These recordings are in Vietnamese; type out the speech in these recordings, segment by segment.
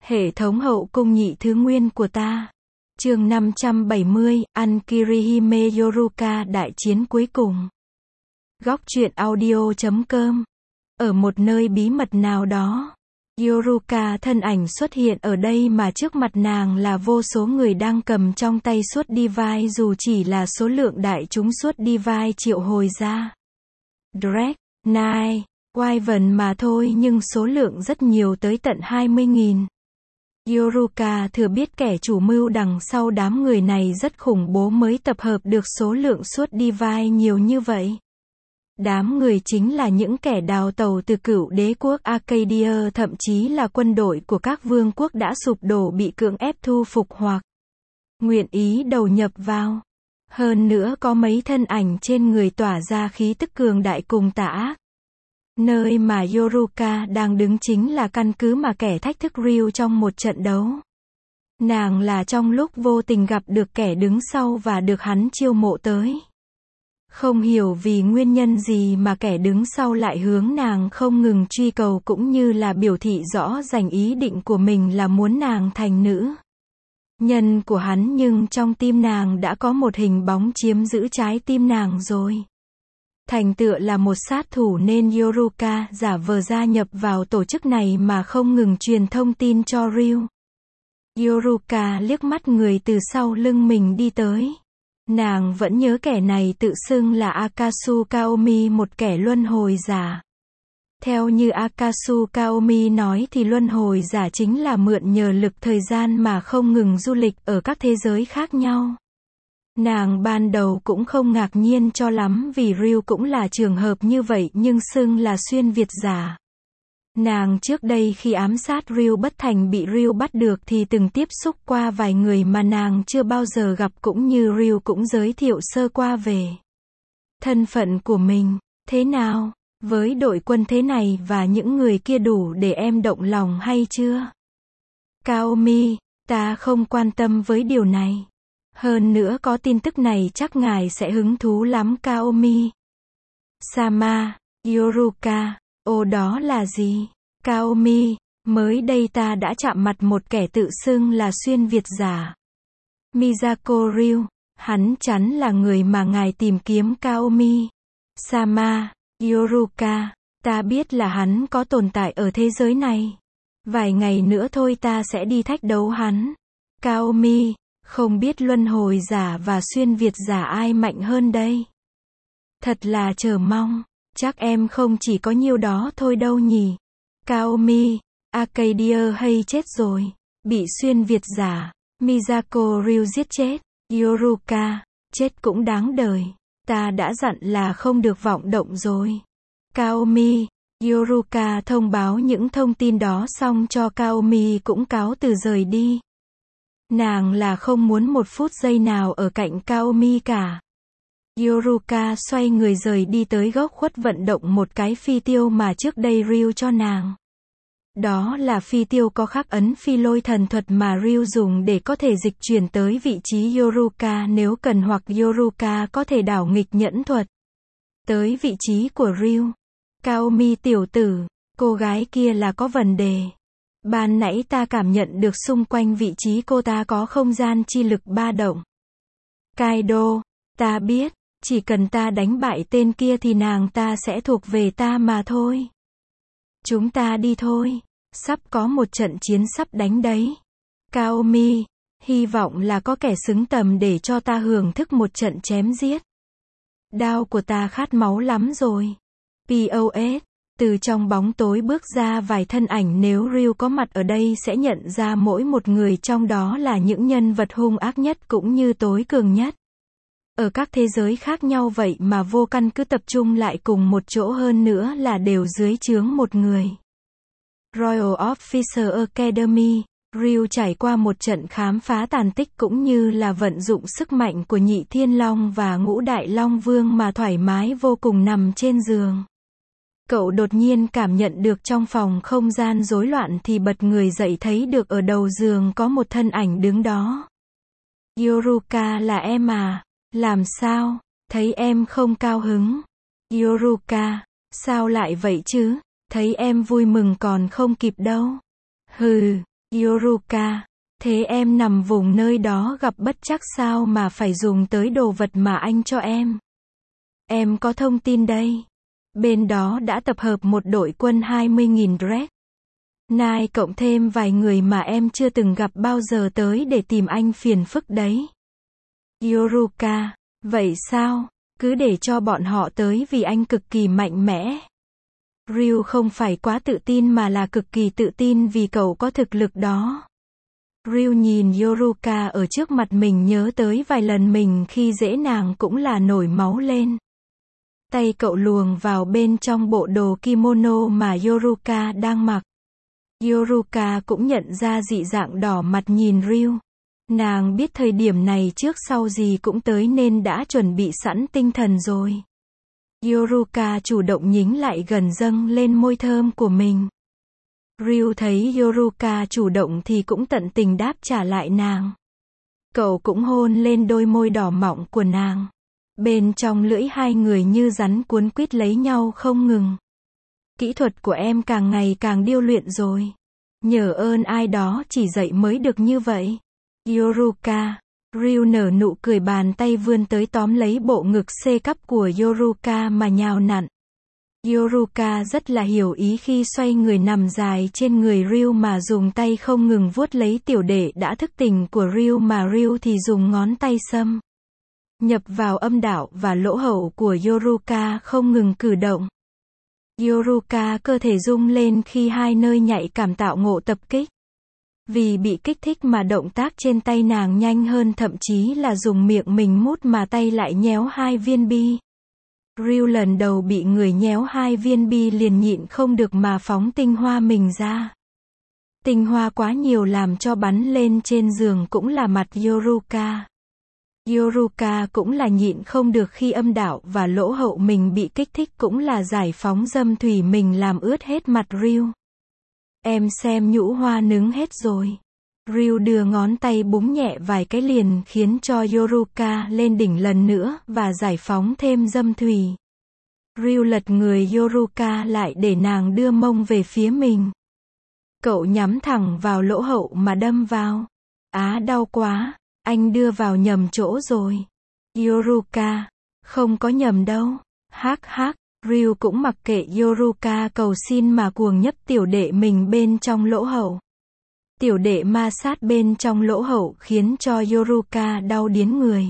Hệ thống hậu cung nhị thứ nguyên của ta. Chương 570, ăn Kirihime Yoruka đại chiến cuối cùng. Góc truyện audio.com. Ở một nơi bí mật nào đó, Yoruka thân ảnh xuất hiện ở đây mà trước mặt nàng là vô số người đang cầm trong tay suốt divine, dù chỉ là số lượng đại chúng suốt divine triệu hồi ra. Drake, Nai, Wyvern mà thôi, nhưng số lượng rất nhiều, tới tận 20.000. Yoruka thừa biết kẻ chủ mưu đằng sau đám người này rất khủng bố mới tập hợp được số lượng suốt divine nhiều như vậy. Đám người chính là những kẻ đào tẩu từ cựu đế quốc Arcadia, thậm chí là quân đội của các vương quốc đã sụp đổ bị cưỡng ép thu phục hoặc nguyện ý đầu nhập vào. Hơn nữa có mấy thân ảnh trên người tỏa ra khí tức cường đại cùng tà ác. Nơi mà Yoruka đang đứng chính là căn cứ mà kẻ thách thức Ryu trong một trận đấu. Nàng là trong lúc vô tình gặp được kẻ đứng sau và được hắn chiêu mộ tới. Không hiểu vì nguyên nhân gì mà kẻ đứng sau lại hướng nàng không ngừng truy cầu, cũng như là biểu thị rõ ràng ý định của mình là muốn nàng thành nữ nhân của hắn, nhưng trong tim nàng đã có một hình bóng chiếm giữ trái tim nàng rồi. Thành tựa là một sát thủ nên Yoruka giả vờ gia nhập vào tổ chức này mà không ngừng truyền thông tin cho Ryu. Yoruka liếc mắt người từ sau lưng mình đi tới. Nàng vẫn nhớ kẻ này tự xưng là Akasu Kaomi, một kẻ luân hồi giả. Theo như Akasu Kaomi nói thì luân hồi giả chính là mượn nhờ lực thời gian mà không ngừng du lịch ở các thế giới khác nhau. Nàng ban đầu cũng không ngạc nhiên cho lắm vì Ryu cũng là trường hợp như vậy, nhưng xưng là xuyên Việt giả. Nàng trước đây khi ám sát Ryu bất thành bị Ryu bắt được thì từng tiếp xúc qua vài người mà nàng chưa bao giờ gặp, cũng như Ryu cũng giới thiệu sơ qua về thân phận của mình. Thế nào, với đội quân thế này và những người kia đủ để em động lòng hay chưa? Kaomi, ta không quan tâm với điều này. Hơn nữa có tin tức này chắc ngài sẽ hứng thú lắm Kaomi. Sama, Yoruka, ồ đó là gì? Kaomi, mới đây ta đã chạm mặt một kẻ tự xưng là xuyên Việt giả. Miyako Ryu, hắn chắn là người mà ngài tìm kiếm Kaomi. Sama, Yoruka, ta biết là hắn có tồn tại ở thế giới này. Vài ngày nữa thôi ta sẽ đi thách đấu hắn. Kaomi, không biết luân hồi giả và xuyên Việt giả ai mạnh hơn đây? Thật là chờ mong, chắc em không chỉ có nhiêu đó thôi đâu nhỉ? Kaomi, Arcadia hay chết rồi, bị xuyên Việt giả, Miyako Ryu giết chết. Yoruka, chết cũng đáng đời, ta đã dặn là không được vọng động rồi. Kaomi, Yoruka thông báo những thông tin đó xong cho Kaomi cũng cáo từ rời đi. Nàng là không muốn một phút giây nào ở cạnh Kaomi cả. Yoruka xoay người rời đi tới góc khuất, vận động một cái phi tiêu mà trước đây Ryu cho nàng. Đó là phi tiêu có khắc ấn phi lôi thần thuật mà Ryu dùng để có thể dịch chuyển tới vị trí Yoruka nếu cần, hoặc Yoruka có thể đảo nghịch nhẫn thuật tới vị trí của Ryu. Kaomi tiểu tử, cô gái kia là có vấn đề. Ban nãy ta cảm nhận được xung quanh vị trí cô ta có không gian chi lực ba động. Kaido, ta biết, chỉ cần ta đánh bại tên kia thì nàng ta sẽ thuộc về ta mà thôi. Chúng ta đi thôi, sắp có một trận chiến sắp đánh đấy. Kaomi, hy vọng là có kẻ xứng tầm để cho ta hưởng thức một trận chém giết. Đao của ta khát máu lắm rồi. POS. Từ trong bóng tối bước ra vài thân ảnh, nếu Ryu có mặt ở đây sẽ nhận ra mỗi một người trong đó là những nhân vật hung ác nhất cũng như tối cường nhất. Ở các thế giới khác nhau vậy mà vô căn cứ tập trung lại cùng một chỗ, hơn nữa là đều dưới trướng một người. Royal Officer Academy, Ryu trải qua một trận khám phá tàn tích cũng như là vận dụng sức mạnh của nhị thiên long và ngũ đại long vương mà thoải mái vô cùng nằm trên giường. Cậu đột nhiên cảm nhận được trong phòng không gian rối loạn thì bật người dậy, thấy được ở đầu giường có một thân ảnh đứng đó. Yoruka, là em à? Làm sao? Thấy em không cao hứng. Yoruka, sao lại vậy chứ? Thấy em vui mừng còn không kịp đâu. Hừ, Yoruka, thế em nằm vùng nơi đó gặp bất trắc sao mà phải dùng tới đồ vật mà anh cho em? Em có thông tin đây. Bên đó đã tập hợp một đội quân 20.000 Red Knight cộng thêm vài người mà em chưa từng gặp bao giờ tới để tìm anh phiền phức đấy. Yoruka, vậy sao? Cứ để cho bọn họ tới vì anh cực kỳ mạnh mẽ. Ryu không phải quá tự tin mà là cực kỳ tự tin vì cậu có thực lực đó. Ryu nhìn Yoruka ở trước mặt mình nhớ tới vài lần mình khi dễ nàng cũng là nổi máu lên. Tay cậu luồn vào bên trong bộ đồ kimono mà Yoruka đang mặc. Yoruka cũng nhận ra dị dạng đỏ mặt nhìn Ryu. Nàng biết thời điểm này trước sau gì cũng tới nên đã chuẩn bị sẵn tinh thần rồi. Yoruka chủ động nhích lại gần dâng lên môi thơm của mình. Ryu thấy Yoruka chủ động thì cũng tận tình đáp trả lại nàng. Cậu cũng hôn lên đôi môi đỏ mọng của nàng. Bên trong lưỡi hai người như rắn cuốn quýt lấy nhau không ngừng. Kỹ thuật của em càng ngày càng điêu luyện rồi. Nhờ ơn ai đó chỉ dạy mới được như vậy. Yoruka. Ryu nở nụ cười bàn tay vươn tới tóm lấy bộ ngực C cấp của Yoruka mà nhào nặn. Yoruka rất là hiểu ý khi xoay người nằm dài trên người Ryu mà dùng tay không ngừng vuốt lấy tiểu đệ đã thức tỉnh của Ryu mà Ryu thì dùng ngón tay xâm nhập vào âm đạo và lỗ hậu của Yoruka không ngừng cử động. Yoruka cơ thể rung lên khi hai nơi nhạy cảm tạo ngộ tập kích. Vì bị kích thích mà động tác trên tay nàng nhanh hơn thậm chí là dùng miệng mình mút mà tay lại nhéo hai viên bi. Ryu lần đầu bị người nhéo hai viên bi liền nhịn không được mà phóng tinh hoa mình ra. Tinh hoa quá nhiều làm cho bắn lên trên giường cũng là mặt Yoruka. Yoruka cũng là nhịn không được khi âm đạo và lỗ hậu mình bị kích thích cũng là giải phóng dâm thủy mình làm ướt hết mặt Ryu. Em xem nhũ hoa nướng hết rồi. Ryu đưa ngón tay búng nhẹ vài cái liền khiến cho Yoruka lên đỉnh lần nữa và giải phóng thêm dâm thủy. Ryu lật người Yoruka lại để nàng đưa mông về phía mình. Cậu nhắm thẳng vào lỗ hậu mà đâm vào. Á đau quá, anh đưa vào nhầm chỗ rồi. Yoruka, không có nhầm đâu. Hắc hắc. Ryu cũng mặc kệ Yoruka cầu xin mà cuồng nhấp tiểu đệ mình bên trong lỗ hậu. Tiểu đệ ma sát bên trong lỗ hậu khiến cho Yoruka đau điếng người.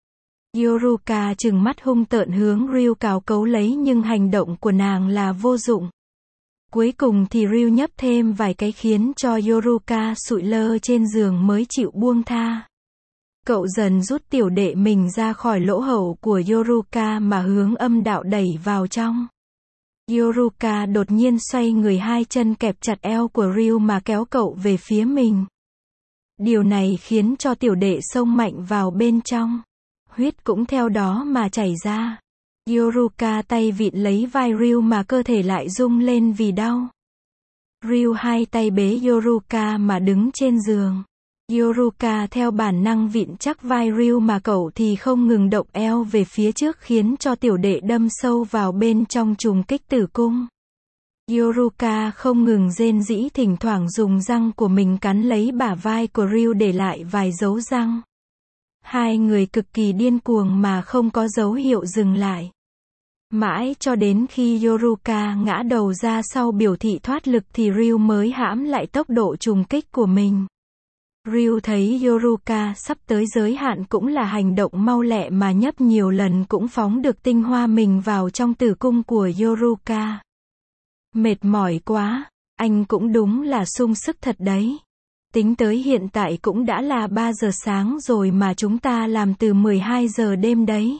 Yoruka trừng mắt hung tợn hướng Ryu cào cấu lấy nhưng hành động của nàng là vô dụng. Cuối cùng thì Ryu nhấp thêm vài cái khiến cho Yoruka sụi lơ trên giường mới chịu buông tha. Cậu dần rút tiểu đệ mình ra khỏi lỗ hậu của Yoruka mà hướng âm đạo đẩy vào trong. Yoruka đột nhiên xoay người hai chân kẹp chặt eo của Ryu mà kéo cậu về phía mình. Điều này khiến cho tiểu đệ xông mạnh vào bên trong. Huyết cũng theo đó mà chảy ra. Yoruka tay vịn lấy vai Ryu mà cơ thể lại rung lên vì đau. Ryu hai tay bế Yoruka mà đứng trên giường. Yoruka theo bản năng vịn chắc vai Ryu mà cậu thì không ngừng động eo về phía trước khiến cho tiểu đệ đâm sâu vào bên trong trùng kích tử cung. Yoruka không ngừng rên rỉ thỉnh thoảng dùng răng của mình cắn lấy bả vai của Ryu để lại vài dấu răng. Hai người cực kỳ điên cuồng mà không có dấu hiệu dừng lại. Mãi cho đến khi Yoruka ngã đầu ra sau biểu thị thoát lực thì Ryu mới hãm lại tốc độ trùng kích của mình. Ryu thấy Yoruka sắp tới giới hạn cũng là hành động mau lẹ mà nhấp nhiều lần cũng phóng được tinh hoa mình vào trong tử cung của Yoruka. Mệt mỏi quá, anh cũng đúng là sung sức thật đấy. Tính tới hiện tại cũng đã là 3 giờ sáng rồi mà chúng ta làm từ 12 giờ đêm đấy.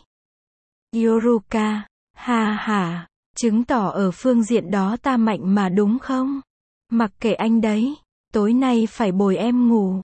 Yoruka, ha ha, chứng tỏ ở phương diện đó ta mạnh mà đúng không? Mặc kệ anh đấy, tối nay phải bồi em ngủ.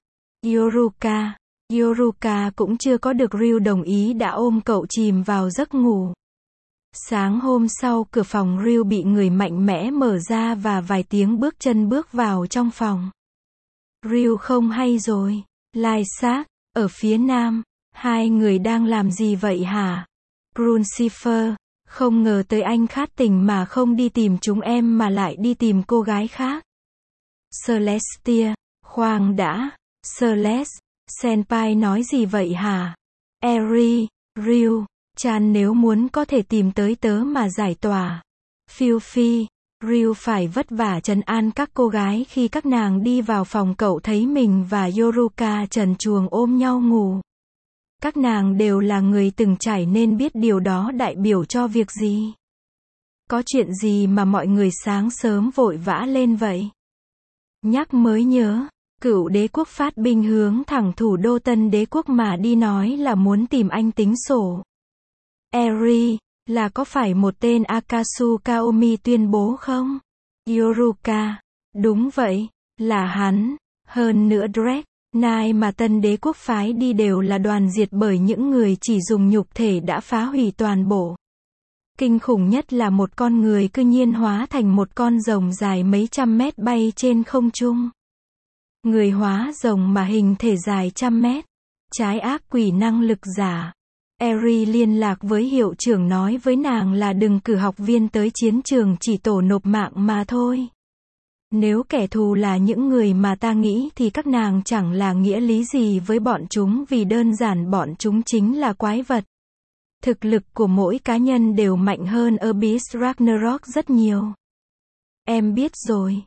Yoruka cũng chưa có được Ryu đồng ý đã ôm cậu chìm vào giấc ngủ. Sáng hôm sau cửa phòng Ryu bị người mạnh mẽ mở ra và vài tiếng bước chân bước vào trong phòng. Ryu không hay rồi. Lai xác, ở phía nam, hai người đang làm gì vậy hả? Crucifer, không ngờ tới anh khát tình mà không đi tìm chúng em mà lại đi tìm cô gái khác. Celestia, Khoan đã, Celeste, Senpai nói gì vậy hả? Eri, Ryu, Chan nếu muốn có thể tìm tới tớ mà giải tỏa. Phiêu Phi, Ryu phải vất vả trấn an các cô gái khi các nàng đi vào phòng cậu thấy mình và Yoruka trần truồng ôm nhau ngủ. Các nàng đều là người từng trải nên biết điều đó đại biểu cho việc gì. Có chuyện gì mà mọi người sáng sớm vội vã lên vậy? Nhắc mới nhớ, cựu đế quốc phát binh hướng thẳng thủ đô Tân Đế quốc mà đi nói là muốn tìm anh tính sổ. Eri, là có phải một tên Akasu Kaomi tuyên bố không? Yoruka, đúng vậy, là hắn. Hơn nữa Drake, Nai mà Tân Đế quốc phái đi đều là đoàn diệt bởi những người chỉ dùng nhục thể đã phá hủy toàn bộ. Kinh khủng nhất là một con người cư nhiên hóa thành một con rồng dài mấy trăm mét bay trên không trung. Người hóa rồng mà hình thể dài trăm mét. Trái ác quỷ năng lực giả. Eri liên lạc với hiệu trưởng nói với nàng là đừng cử học viên tới chiến trường chỉ tổ nộp mạng mà thôi. Nếu kẻ thù là những người mà ta nghĩ thì các nàng chẳng là nghĩa lý gì với bọn chúng vì đơn giản bọn chúng chính là quái vật. Thực lực của mỗi cá nhân đều mạnh hơn Abyss Ragnarok rất nhiều. Em biết rồi.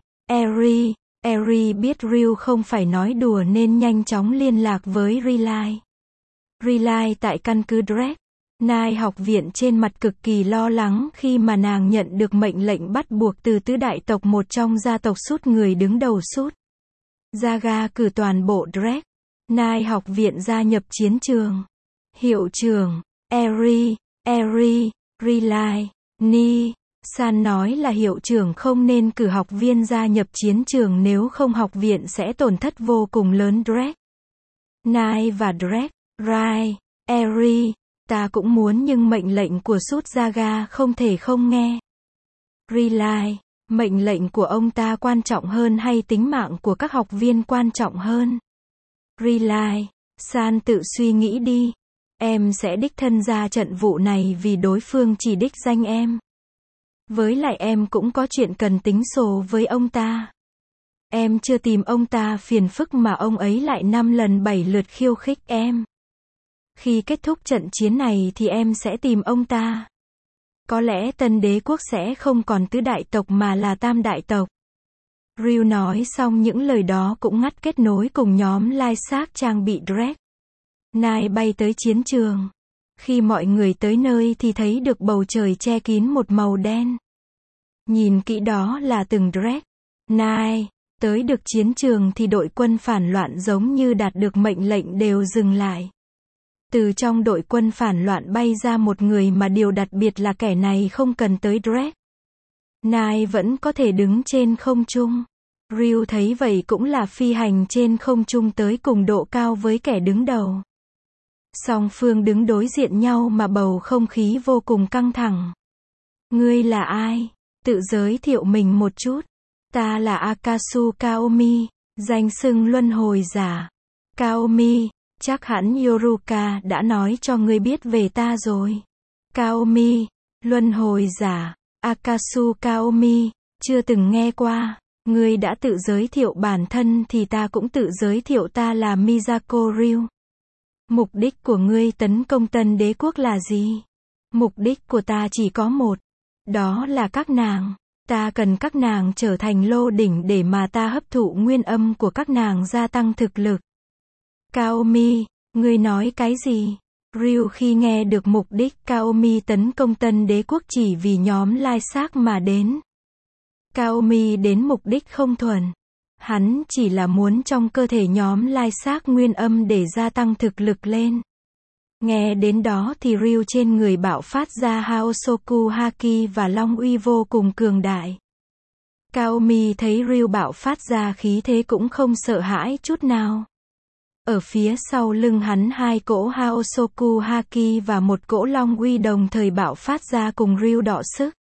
Eri biết Ryu không phải nói đùa nên nhanh chóng liên lạc với Relay. Relay tại căn cứ Drake. Nai học viện trên mặt cực kỳ lo lắng khi mà nàng nhận được mệnh lệnh bắt buộc từ tứ đại tộc một trong gia tộc Sút người đứng đầu Sút. Zaga cử toàn bộ Drake. Nai học viện gia nhập chiến trường. Hiệu trưởng, Eri, Relay, Ni. San nói là hiệu trưởng không nên cử học viên gia nhập chiến trường nếu không học viện sẽ tổn thất vô cùng lớn Drake. Nai và Drake, Rai, Eri, ta cũng muốn nhưng mệnh lệnh của Sút Zaga không thể không nghe. Relay, mệnh lệnh của ông ta quan trọng hơn hay tính mạng của các học viên quan trọng hơn? Relay, San tự suy nghĩ đi. Em sẽ đích thân ra trận vụ này vì đối phương chỉ đích danh em. Với lại em cũng có chuyện cần tính sổ với ông ta. Em chưa tìm ông ta phiền phức mà ông ấy lại 5 lần 7 lượt khiêu khích em. Khi kết thúc trận chiến này thì em sẽ tìm ông ta. Có lẽ Tân Đế quốc sẽ không còn tứ đại tộc mà là tam đại tộc. Ryu nói xong những lời đó cũng ngắt kết nối cùng nhóm lai xác trang bị Drake. Nai bay tới chiến trường. Khi mọi người tới nơi thì thấy được bầu trời che kín một màu đen. Nhìn kỹ đó là từng Drake. Nai, tới được chiến trường thì đội quân phản loạn giống như đạt được mệnh lệnh đều dừng lại. Từ trong đội quân phản loạn bay ra một người mà điều đặc biệt là kẻ này không cần tới Drake. Nai vẫn có thể đứng trên không trung. Ryu thấy vậy cũng là phi hành trên không trung tới cùng độ cao với kẻ đứng đầu. Song phương đứng đối diện nhau mà bầu không khí vô cùng căng thẳng. Ngươi là ai? Tự giới thiệu mình một chút. Ta là Akasu Kaomi, danh xưng luân hồi giả. Kaomi, chắc hẳn Yoruka đã nói cho ngươi biết về ta rồi. Kaomi, luân hồi giả. Akasu Kaomi, chưa từng nghe qua. Ngươi đã tự giới thiệu bản thân thì ta cũng tự giới thiệu ta là Miyako Ryu. Mục đích của ngươi tấn công Tân Đế quốc là gì? Mục đích của ta chỉ có một. Đó là các nàng. Ta cần các nàng trở thành lô đỉnh để mà ta hấp thụ nguyên âm của các nàng gia tăng thực lực. Kaomi, ngươi nói cái gì? Ryu khi nghe được mục đích Kaomi tấn công Tân Đế quốc chỉ vì nhóm lai xác mà đến. Kaomi đến mục đích không thuần. Hắn chỉ là muốn trong cơ thể nhóm lai xác nguyên âm để gia tăng thực lực lên. Nghe đến đó thì Ryu trên người bạo phát ra Haosoku Haki và Long uy vô cùng cường đại. Kaomi thấy Ryu bạo phát ra khí thế cũng không sợ hãi chút nào. Ở phía sau lưng hắn 2 cỗ Haosoku Haki và 1 cỗ Long uy đồng thời bạo phát ra cùng Ryu đọ sức.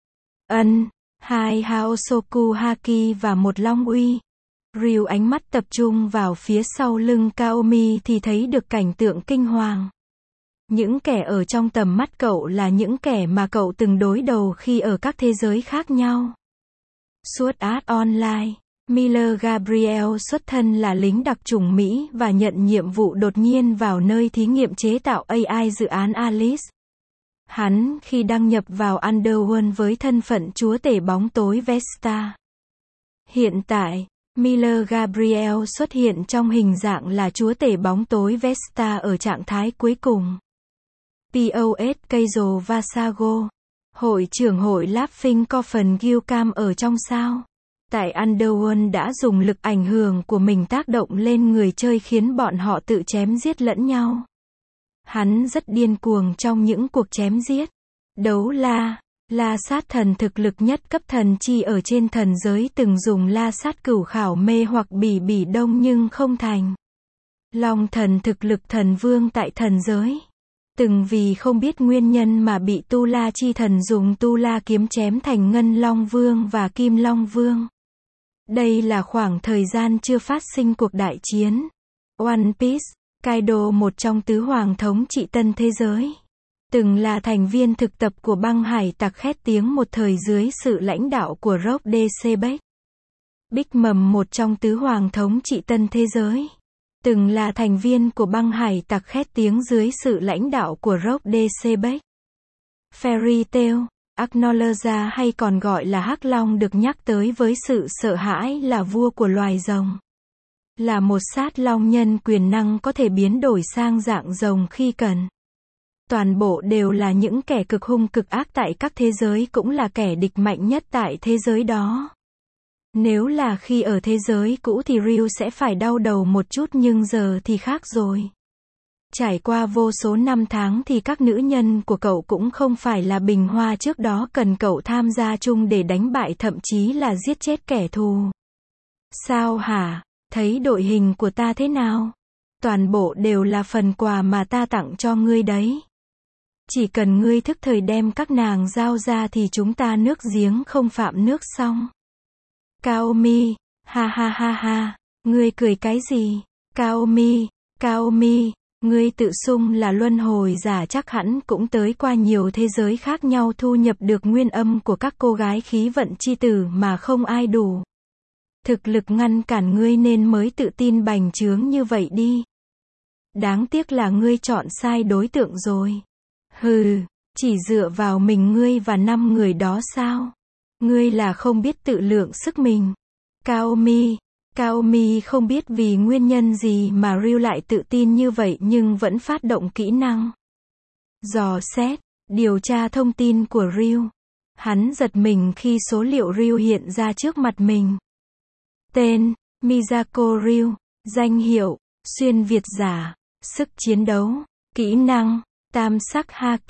2 Haosoku Haki và 1 Long uy. Ryu ánh mắt tập trung vào phía sau lưng Kaomi thì thấy được cảnh tượng kinh hoàng. Những kẻ ở trong tầm mắt cậu là những kẻ mà cậu từng đối đầu khi ở các thế giới khác nhau. Sword Art Online Miller Gabriel xuất thân là lính đặc chủng Mỹ và nhận nhiệm vụ đột nhiên vào nơi thí nghiệm chế tạo AI dự án Alice. Hắn khi đăng nhập vào Underworld với thân phận chúa tể bóng tối Vesta. Hiện tại, Miller Gabriel xuất hiện trong hình dạng là chúa tể bóng tối Vesta ở trạng thái cuối cùng. POS Keizo Vasago, hội trưởng hội Laughing Coffin Gilcam ở trong sao. Tại Underworld đã dùng lực ảnh hưởng của mình tác động lên người chơi khiến bọn họ tự chém giết lẫn nhau. Hắn rất điên cuồng trong những cuộc chém giết. Đấu La sát thần thực lực nhất cấp thần chi ở trên thần giới từng dùng la sát cửu khảo mê hoặc bỉ đông nhưng không thành. Long thần thực lực thần vương tại thần giới. Từng vì không biết nguyên nhân mà bị Tu La chi thần dùng Tu La kiếm chém thành Ngân Long Vương và Kim Long Vương. Đây là khoảng thời gian chưa phát sinh cuộc đại chiến. One Piece, Kaido một trong tứ hoàng thống trị tân thế giới. Từng là thành viên thực tập của băng hải tặc khét tiếng một thời dưới sự lãnh đạo của Rock D.C. Beck. Big Mom một trong tứ hoàng thống trị tân thế giới. Từng là thành viên của băng hải tặc khét tiếng dưới sự lãnh đạo của Rock D.C. Beck. Fairy Tail, Acknowledge hay còn gọi là Hắc Long được nhắc tới với sự sợ hãi là vua của loài rồng. Là một sát long nhân quyền năng có thể biến đổi sang dạng rồng khi cần. Toàn bộ đều là những kẻ cực hung cực ác tại các thế giới cũng là kẻ địch mạnh nhất tại thế giới đó. Nếu là khi ở thế giới cũ thì Ryu sẽ phải đau đầu một chút nhưng giờ thì khác rồi. Trải qua vô số năm tháng thì các nữ nhân của cậu cũng không phải là bình hoa trước đó cần cậu tham gia chung để đánh bại thậm chí là giết chết kẻ thù. Sao hả? Thấy đội hình của ta thế nào? Toàn bộ đều là phần quà mà ta tặng cho ngươi đấy. Chỉ cần ngươi thức thời đem các nàng giao ra thì chúng ta nước giếng không phạm nước xong. Kaomi, ha ha ha ha, ngươi cười cái gì? Kaomi, ngươi tự xưng là luân hồi giả chắc hẳn cũng tới qua nhiều thế giới khác nhau thu nhập được nguyên âm của các cô gái khí vận chi tử mà không ai đủ. Thực lực ngăn cản ngươi nên mới tự tin bành trướng như vậy đi. Đáng tiếc là ngươi chọn sai đối tượng rồi. Hừ, chỉ dựa vào mình ngươi và 5 người đó sao? Ngươi là không biết tự lượng sức mình. Kaomi không biết vì nguyên nhân gì mà Ryu lại tự tin như vậy nhưng vẫn phát động kỹ năng. Dò xét, điều tra thông tin của Ryu. Hắn giật mình khi số liệu Ryu hiện ra trước mặt mình. Tên, Miyako Ryu. Danh hiệu, xuyên Việt giả. Sức chiến đấu, kỹ năng, tam sắc Haki,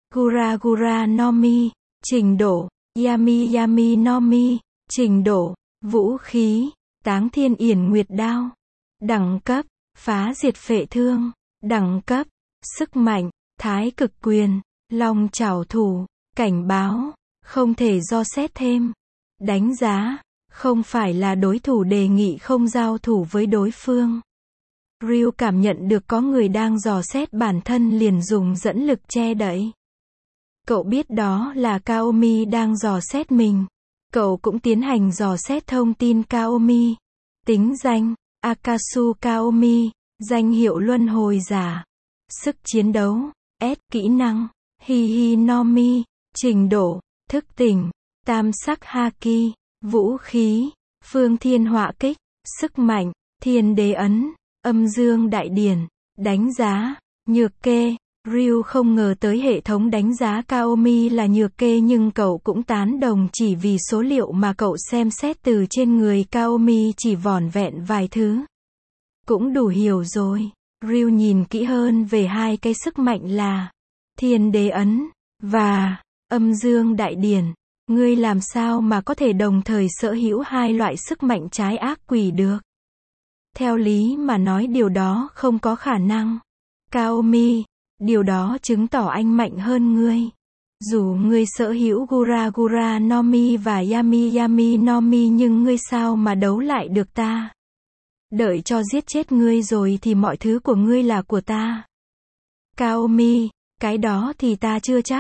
Gura no Mi. Trình độ, Yami no Mi. Trình độ, vũ khí, Táng Thiên Yển Nguyệt Đao. Đẳng cấp, phá diệt phệ thương. Đẳng cấp, sức mạnh, Thái Cực Quyền, Long Chảo Thủ. Cảnh báo, không thể dò xét thêm. Đánh giá, không phải là đối thủ đề nghị không giao thủ với đối phương. Ryu cảm nhận được có người đang dò xét bản thân liền dùng dẫn lực che đậy. Cậu biết đó là Kaomi đang dò xét mình. Cậu cũng tiến hành dò xét thông tin Kaomi. Tính danh, Akasu Kaomi. Danh hiệu luân hồi giả. Sức chiến đấu, S. Kỹ năng, Hihi no Mi. Trình độ, thức tỉnh, tam sắc Haki. Vũ khí, Phương Thiên Họa Kích. Sức mạnh, Thiên Đế Ấn. Âm Dương Đại Điển. Đánh giá, nhược kê. Ryu không ngờ tới hệ thống đánh giá Kaomi là nhược kê nhưng cậu cũng tán đồng chỉ vì số liệu mà cậu xem xét từ trên người Kaomi chỉ vỏn vẹn vài thứ. Cũng đủ hiểu rồi. Ryu nhìn kỹ hơn về hai cái sức mạnh là Thiên Đế Ấn và Âm Dương Đại Điển. Ngươi làm sao mà có thể đồng thời sở hữu hai loại sức mạnh trái ác quỷ được? Theo lý mà nói điều đó không có khả năng. Kaomi, điều đó chứng tỏ anh mạnh hơn ngươi. Dù ngươi sở hữu Gura no Mi và Yami no Mi nhưng ngươi sao mà đấu lại được ta? Đợi cho giết chết ngươi rồi thì mọi thứ của ngươi là của ta. Kaomi, cái đó thì ta chưa chắc.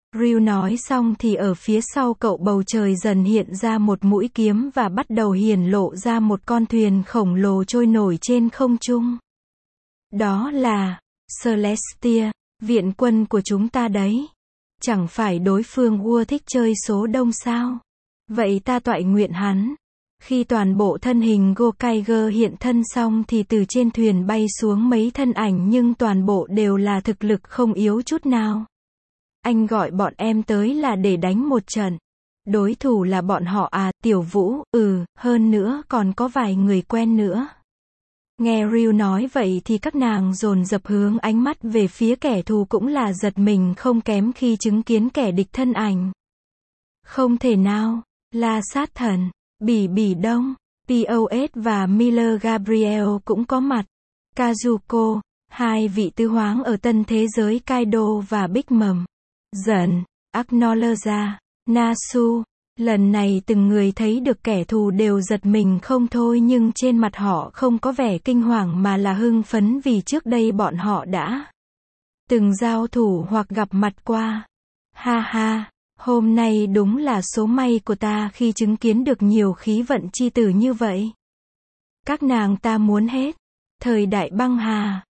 Ryu nói xong thì ở phía sau cậu bầu trời dần hiện ra một mũi kiếm và bắt đầu hiển lộ ra một con thuyền khổng lồ trôi nổi trên không trung. Đó là Celestia, viện quân của chúng ta đấy. Chẳng phải đối phương ưa thích chơi số đông sao? Vậy ta toại nguyện hắn. Khi toàn bộ thân hình Gokaiger hiện thân xong thì từ trên thuyền bay xuống mấy thân ảnh nhưng toàn bộ đều là thực lực không yếu chút nào. Anh gọi bọn em tới là để đánh một trận. Đối thủ là bọn họ à, Tiểu Vũ, hơn nữa còn có vài người quen nữa. Nghe Ryu nói vậy thì các nàng dồn dập hướng ánh mắt về phía kẻ thù cũng là giật mình không kém khi chứng kiến kẻ địch thân ảnh. Không thể nào, là sát thần, Bỉ Đông, POS và Miller Gabriel cũng có mặt. Kazuko, hai vị tứ hoáng ở tân thế giới Kaido và Big Mom. Dần, Acknowledge, Nasu. Lần này từng người thấy được kẻ thù đều giật mình không thôi nhưng trên mặt họ không có vẻ kinh hoàng mà là hưng phấn vì trước đây bọn họ đã từng giao thủ hoặc gặp mặt qua. Ha ha, hôm nay đúng là số may của ta khi chứng kiến được nhiều khí vận chi tử như vậy. Các nàng ta muốn hết. Thời đại băng hà,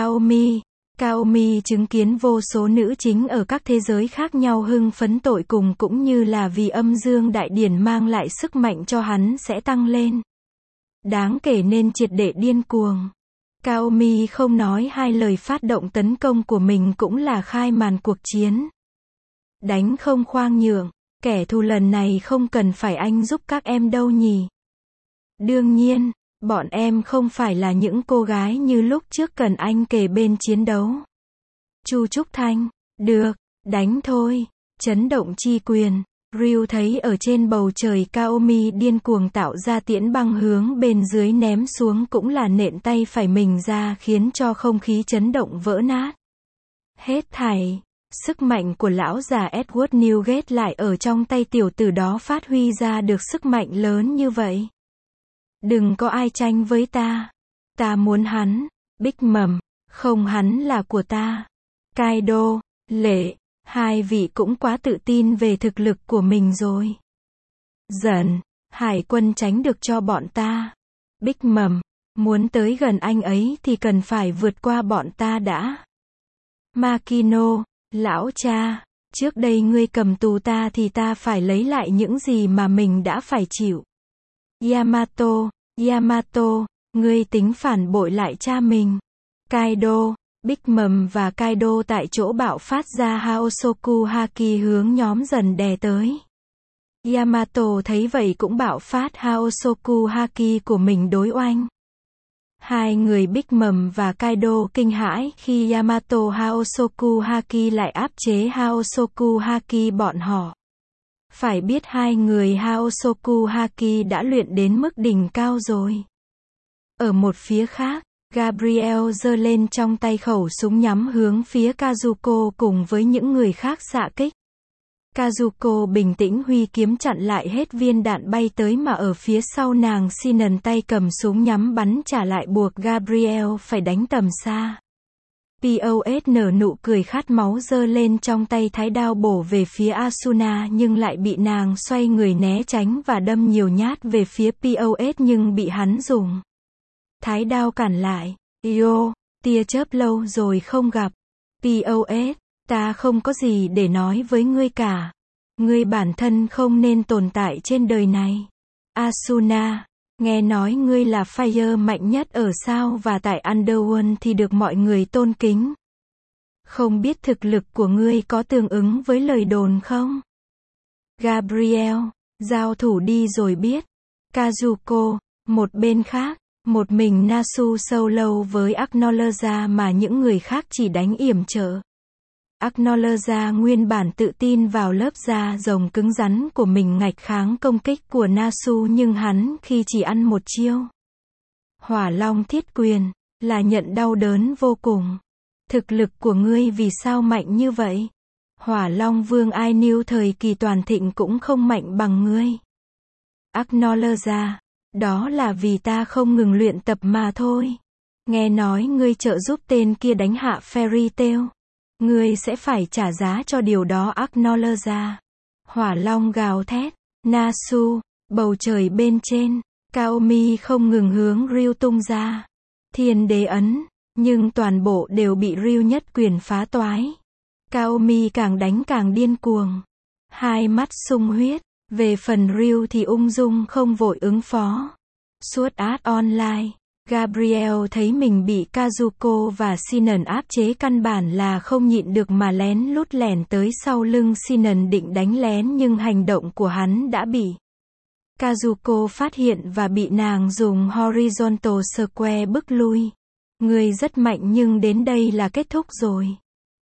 Kaomi chứng kiến vô số nữ chính ở các thế giới khác nhau hưng phấn tội cùng cũng như là vì âm dương đại điển mang lại sức mạnh cho hắn sẽ tăng lên. Đáng kể nên triệt để điên cuồng. Kaomi không nói hai lời phát động tấn công của mình cũng là khai màn cuộc chiến. Đánh không khoang nhượng, kẻ thù lần này không cần phải anh giúp các em đâu nhỉ. Đương nhiên. Bọn em không phải là những cô gái như lúc trước cần anh kề bên chiến đấu. Chu Trúc Thanh, được, đánh thôi, chấn động chi quyền. Ryu thấy ở trên bầu trời Kaomi điên cuồng tạo ra tiễn băng hướng bên dưới ném xuống cũng là nện tay phải mình ra khiến cho không khí chấn động vỡ nát. Hết thảy, sức mạnh của lão già Edward Newgate lại ở trong tay tiểu tử đó phát huy ra được sức mạnh lớn như vậy. Đừng có ai tranh với ta. Ta muốn hắn. Big Mom, không hắn là của ta. Kaido, Lệ, hai vị cũng quá tự tin về thực lực của mình rồi. Dần, hải quân tránh được cho bọn ta. Big Mom, muốn tới gần anh ấy thì cần phải vượt qua bọn ta đã. Makino, lão cha, trước đây ngươi cầm tù ta thì ta phải lấy lại những gì mà mình đã phải chịu. Yamato, ngươi tính phản bội lại cha mình. Kaido, Big Mom và Kaido tại chỗ bạo phát ra Haosoku Haki hướng nhóm dần đè tới. Yamato thấy vậy cũng bạo phát Haosoku Haki của mình đối oanh. Hai người Big Mom và Kaido kinh hãi khi Yamato Haosoku Haki lại áp chế Haosoku Haki bọn họ. Phải biết hai người Haosoku Haki đã luyện đến mức đỉnh cao rồi. Ở một phía khác, Gabriel giơ lên trong tay khẩu súng nhắm hướng phía Kazuko cùng với những người khác xạ kích. Kazuko bình tĩnh huy kiếm chặn lại hết viên đạn bay tới mà ở phía sau nàng Sinon tay cầm súng nhắm bắn trả lại buộc Gabriel phải đánh tầm xa. POS nở nụ cười khát máu giơ lên trong tay thái đao bổ về phía Asuna nhưng lại bị nàng xoay người né tránh và đâm nhiều nhát về phía POS nhưng bị hắn dùng thái đao cản lại. Yo, tia chớp lâu rồi không gặp. POS, ta không có gì để nói với ngươi cả. Ngươi bản thân không nên tồn tại trên đời này. Asuna, nghe nói ngươi là Fire mạnh nhất ở sao và tại Underworld thì được mọi người tôn kính. Không biết thực lực của ngươi có tương ứng với lời đồn không? Gabriel, giao thủ đi rồi biết. Kazuko, một bên khác, một mình Nasu solo với Acknowledge mà những người khác chỉ đánh yểm trợ. Acknowledge nguyên bản tự tin vào lớp da rồng cứng rắn của mình ngạch kháng công kích của Nasu nhưng hắn khi chỉ ăn một chiêu Hỏa Long Thiết Quyền là nhận đau đớn vô cùng. Thực lực của ngươi vì sao mạnh như vậy? Hỏa Long Vương Ainil thời kỳ toàn thịnh cũng không mạnh bằng ngươi. Acknowledge, đó là vì ta không ngừng luyện tập mà thôi. Nghe nói ngươi trợ giúp tên kia đánh hạ Fairy Tail. Ngươi sẽ phải trả giá cho điều đó Acknowledge. Hỏa long gào thét. Nasu, bầu trời bên trên. Kaomi không ngừng hướng Ryu tung ra. Thiên đế ấn. Nhưng toàn bộ đều bị Ryu nhất quyền phá toái. Kaomi càng đánh càng điên cuồng. Hai mắt sung huyết. Về phần Ryu thì ung dung không vội ứng phó. Sword Art Online. Gabriel thấy mình bị Kazuko và Sinon áp chế, căn bản là không nhịn được mà lén lút lẻn tới sau lưng Sinon định đánh lén, nhưng hành động của hắn đã bị Kazuko phát hiện và bị nàng dùng Horizontal Square bức lui. Người rất mạnh nhưng đến đây là kết thúc rồi.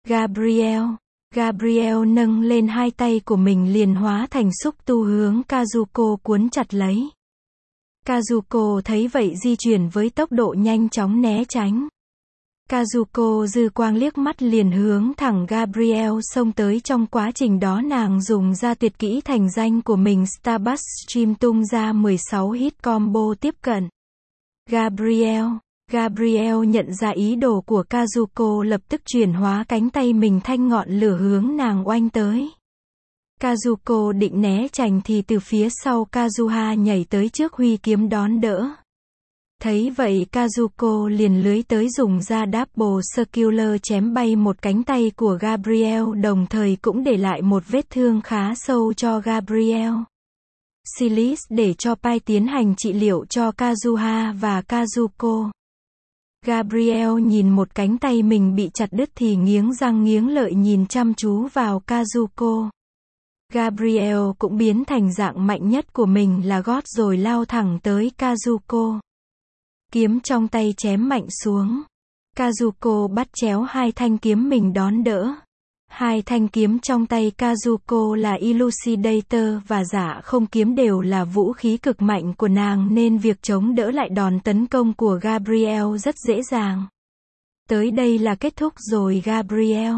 Gabriel nâng lên hai tay của mình liền hóa thành xúc tu hướng Kazuko cuốn chặt lấy. Kazuko thấy vậy di chuyển với tốc độ nhanh chóng né tránh. Kazuko dư quang liếc mắt liền hướng thẳng Gabriel xông tới, trong quá trình đó nàng dùng ra tuyệt kỹ thành danh của mình Starburst Stream tung ra 16 hit combo tiếp cận. Gabriel nhận ra ý đồ của Kazuko, lập tức chuyển hóa cánh tay mình thanh ngọn lửa hướng nàng oanh tới. Kazuko định né tránh thì từ phía sau Kazuha nhảy tới trước huy kiếm đón đỡ. Thấy vậy Kazuko liền lưới tới dùng ra Double Circular chém bay một cánh tay của Gabriel, đồng thời cũng để lại một vết thương khá sâu cho Gabriel. Silis để cho Pai tiến hành trị liệu cho Kazuha và Kazuko. Gabriel nhìn một cánh tay mình bị chặt đứt thì nghiến răng nghiến lợi nhìn chăm chú vào Kazuko. Gabriel cũng biến thành dạng mạnh nhất của mình là gót rồi lao thẳng tới Kazuko. Kiếm trong tay chém mạnh xuống. Kazuko bắt chéo hai thanh kiếm mình đón đỡ. Hai thanh kiếm trong tay Kazuko là Elucidator và Giả Không kiếm đều là vũ khí cực mạnh của nàng, nên việc chống đỡ lại đòn tấn công của Gabriel rất dễ dàng. Tới đây là kết thúc rồi Gabriel.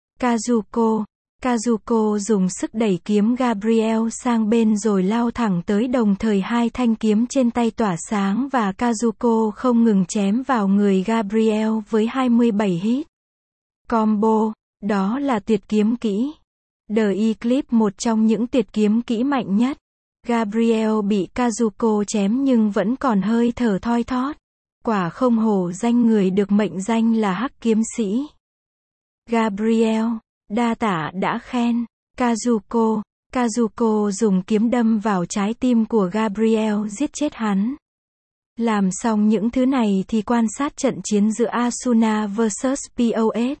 Kazuko dùng sức đẩy kiếm Gabriel sang bên rồi lao thẳng tới, đồng thời hai thanh kiếm trên tay tỏa sáng và Kazuko không ngừng chém vào người Gabriel với 27 hit combo. Đó là tuyệt kiếm kỹ The Eclipse, một trong những tuyệt kiếm kỹ mạnh nhất. Gabriel bị Kazuko chém nhưng vẫn còn hơi thở thoi thóp. Quả không hổ danh người được mệnh danh là Hắc kiếm sĩ. Gabriel, đa tạ đã khen. Kazuko dùng kiếm đâm vào trái tim của Gabriel giết chết hắn. Làm xong những thứ này thì quan sát trận chiến giữa Asuna vs POS.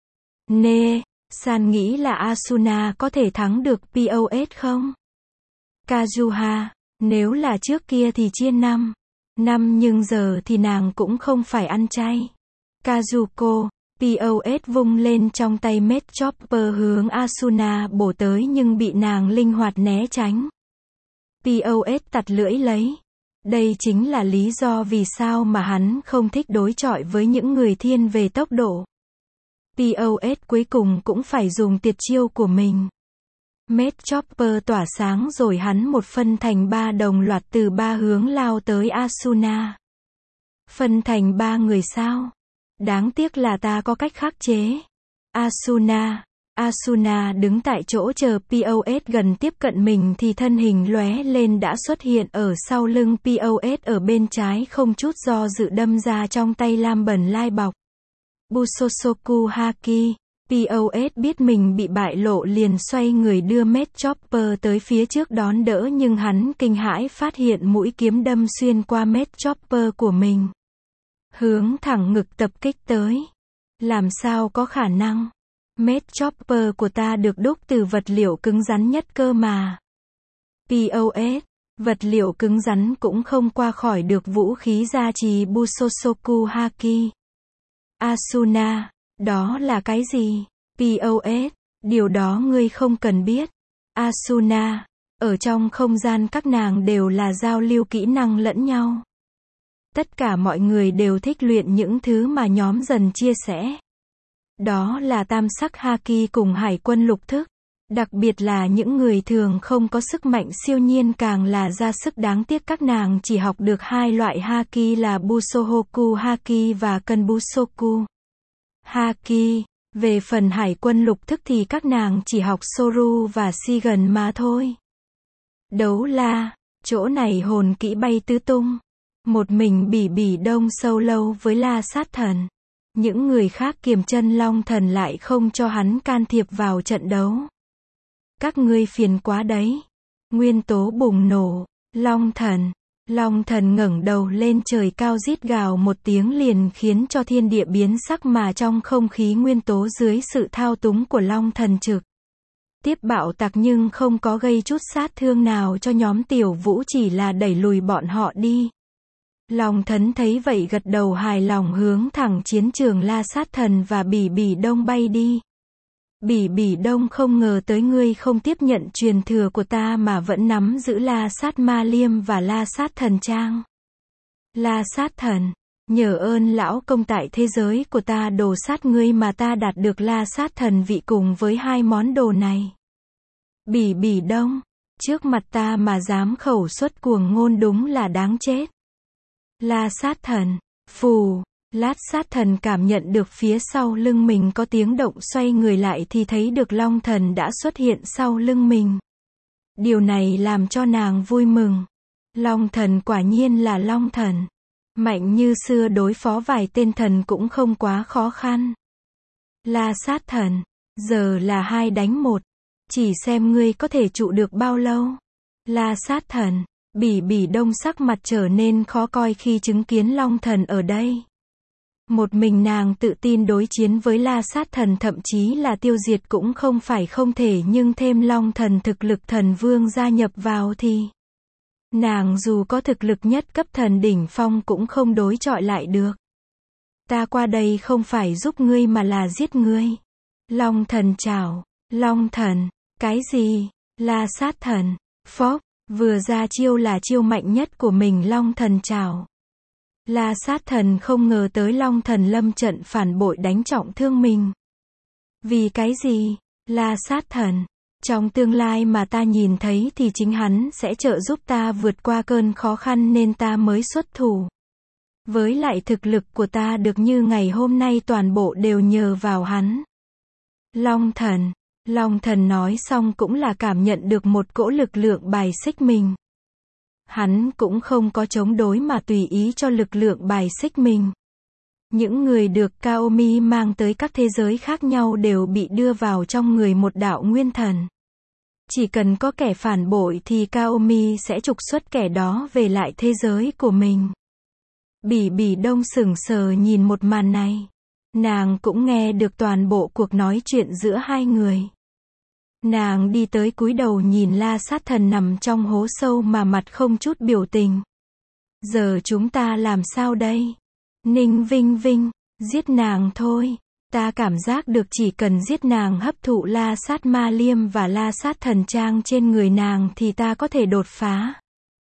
San nghĩ là Asuna có thể thắng được POS không? Kazuha, nếu là trước kia thì chia 5 nhưng giờ thì nàng cũng không phải ăn chay. Kazuko, POS vung lên trong tay Mage Chopper hướng Asuna bổ tới nhưng bị nàng linh hoạt né tránh. POS tặc lưỡi lấy. Đây chính là lý do vì sao mà hắn không thích đối chọi với những người thiên về tốc độ. POS cuối cùng cũng phải dùng tuyệt chiêu của mình. Mage Chopper tỏa sáng rồi hắn một phân thành 3 đồng loạt từ 3 hướng lao tới Asuna. Phân thành 3 người sao? Đáng tiếc là ta có cách khắc chế. Asuna đứng tại chỗ chờ POS gần tiếp cận mình thì thân hình lóe lên đã xuất hiện ở sau lưng POS ở bên trái, không chút do dự đâm ra trong tay lam bẩn lai bọc. Busosoku Haki. POS biết mình bị bại lộ liền xoay người đưa Mage Chopper tới phía trước đón đỡ, nhưng hắn kinh hãi phát hiện mũi kiếm đâm xuyên qua Mage Chopper của mình. Hướng thẳng ngực tập kích tới. Làm sao có khả năng? Mage Chopper của ta được đúc từ vật liệu cứng rắn nhất cơ mà. POS, vật liệu cứng rắn cũng không qua khỏi được vũ khí gia trì Busosoku Haki. Asuna, đó là cái gì? POS, điều đó ngươi không cần biết. Asuna, ở trong không gian các nàng đều là giao lưu kỹ năng lẫn nhau. Tất cả mọi người đều thích luyện những thứ mà nhóm dần chia sẻ. Đó là tam sắc Haki cùng hải quân lục thức. Đặc biệt là những người thường không có sức mạnh siêu nhiên càng là ra sức, đáng tiếc các nàng chỉ học được 2 loại Haki là Busohoku Haki và Kenbusoku Haki. Về phần hải quân lục thức thì các nàng chỉ học Soru và Shigen mà thôi. Đấu la, chỗ này hồn kỹ bay tứ tung. Một mình Bỉ Bỉ Đông sâu lâu với La Sát Thần. Những người khác kiềm chân Long Thần lại không cho hắn can thiệp vào trận đấu. Các ngươi phiền quá đấy. Nguyên tố bùng nổ. Long thần ngẩng đầu lên trời cao rít gào một tiếng liền khiến cho thiên địa biến sắc mà trong không khí nguyên tố dưới sự thao túng của Long thần trực tiếp bạo tạc nhưng không có gây chút sát thương nào cho nhóm Tiểu Vũ, chỉ là đẩy lùi bọn họ đi. Long thần thấy vậy gật đầu hài lòng hướng thẳng chiến trường La Sát Thần và Bỉ Bỉ Đông bay đi. Bỉ Bỉ Đông, không ngờ tới ngươi không tiếp nhận truyền thừa của ta mà vẫn nắm giữ La Sát Ma Liêm và La Sát Thần Trang. La Sát Thần, nhờ ơn lão công tại thế giới của ta đồ sát ngươi mà ta đạt được La Sát Thần vị cùng với hai món đồ này. Bỉ Bỉ Đông, trước mặt ta mà dám khẩu xuất cuồng ngôn đúng là đáng chết. La Sát Thần, phù. La Sát Thần cảm nhận được phía sau lưng mình có tiếng động, xoay người lại thì thấy được Long Thần đã xuất hiện sau lưng mình. Điều này làm cho nàng vui mừng. Long Thần quả nhiên là Long Thần. Mạnh như xưa, đối phó vài tên thần cũng không quá khó khăn. La Sát Thần, giờ là 2 đánh 1. Chỉ xem ngươi có thể trụ được bao lâu. La Sát Thần, Bỉ Bỉ Đông sắc mặt trở nên khó coi khi chứng kiến Long Thần ở đây. Một mình nàng tự tin đối chiến với La Sát Thần, thậm chí là tiêu diệt cũng không phải không thể, nhưng thêm Long Thần thực lực thần vương gia nhập vào thì nàng dù có thực lực nhất cấp thần đỉnh phong cũng không đối chọi lại được. Ta qua đây không phải giúp ngươi mà là giết ngươi. Long Thần chào. Long Thần, cái gì? La Sát Thần, phốc, vừa ra chiêu là chiêu mạnh nhất của mình. Long Thần chào. La Sát Thần không ngờ tới Long Thần lâm trận phản bội đánh trọng thương mình. Vì cái gì? La Sát Thần, trong tương lai mà ta nhìn thấy thì chính hắn sẽ trợ giúp ta vượt qua cơn khó khăn nên ta mới xuất thủ. Với lại thực lực của ta được như ngày hôm nay toàn bộ đều nhờ vào hắn. Long Thần nói xong cũng là cảm nhận được một cỗ lực lượng bài xích mình. Hắn cũng không có chống đối mà tùy ý cho lực lượng bài xích mình. Những người được Kaomi mang tới các thế giới khác nhau đều bị đưa vào trong người một đạo nguyên thần. Chỉ cần có kẻ phản bội thì Kaomi sẽ trục xuất kẻ đó về lại thế giới của mình. Bỉ Bỉ Đông sững sờ nhìn một màn này. Nàng cũng nghe được toàn bộ cuộc nói chuyện giữa hai người. Nàng đi tới cúi đầu nhìn La Sát Thần nằm trong hố sâu mà mặt không chút biểu tình. Giờ chúng ta làm sao đây? Ninh Vinh Vinh, giết nàng thôi. Ta cảm giác được chỉ cần giết nàng, hấp thụ La Sát Ma Liêm và La Sát Thần Trang trên người nàng thì ta có thể đột phá.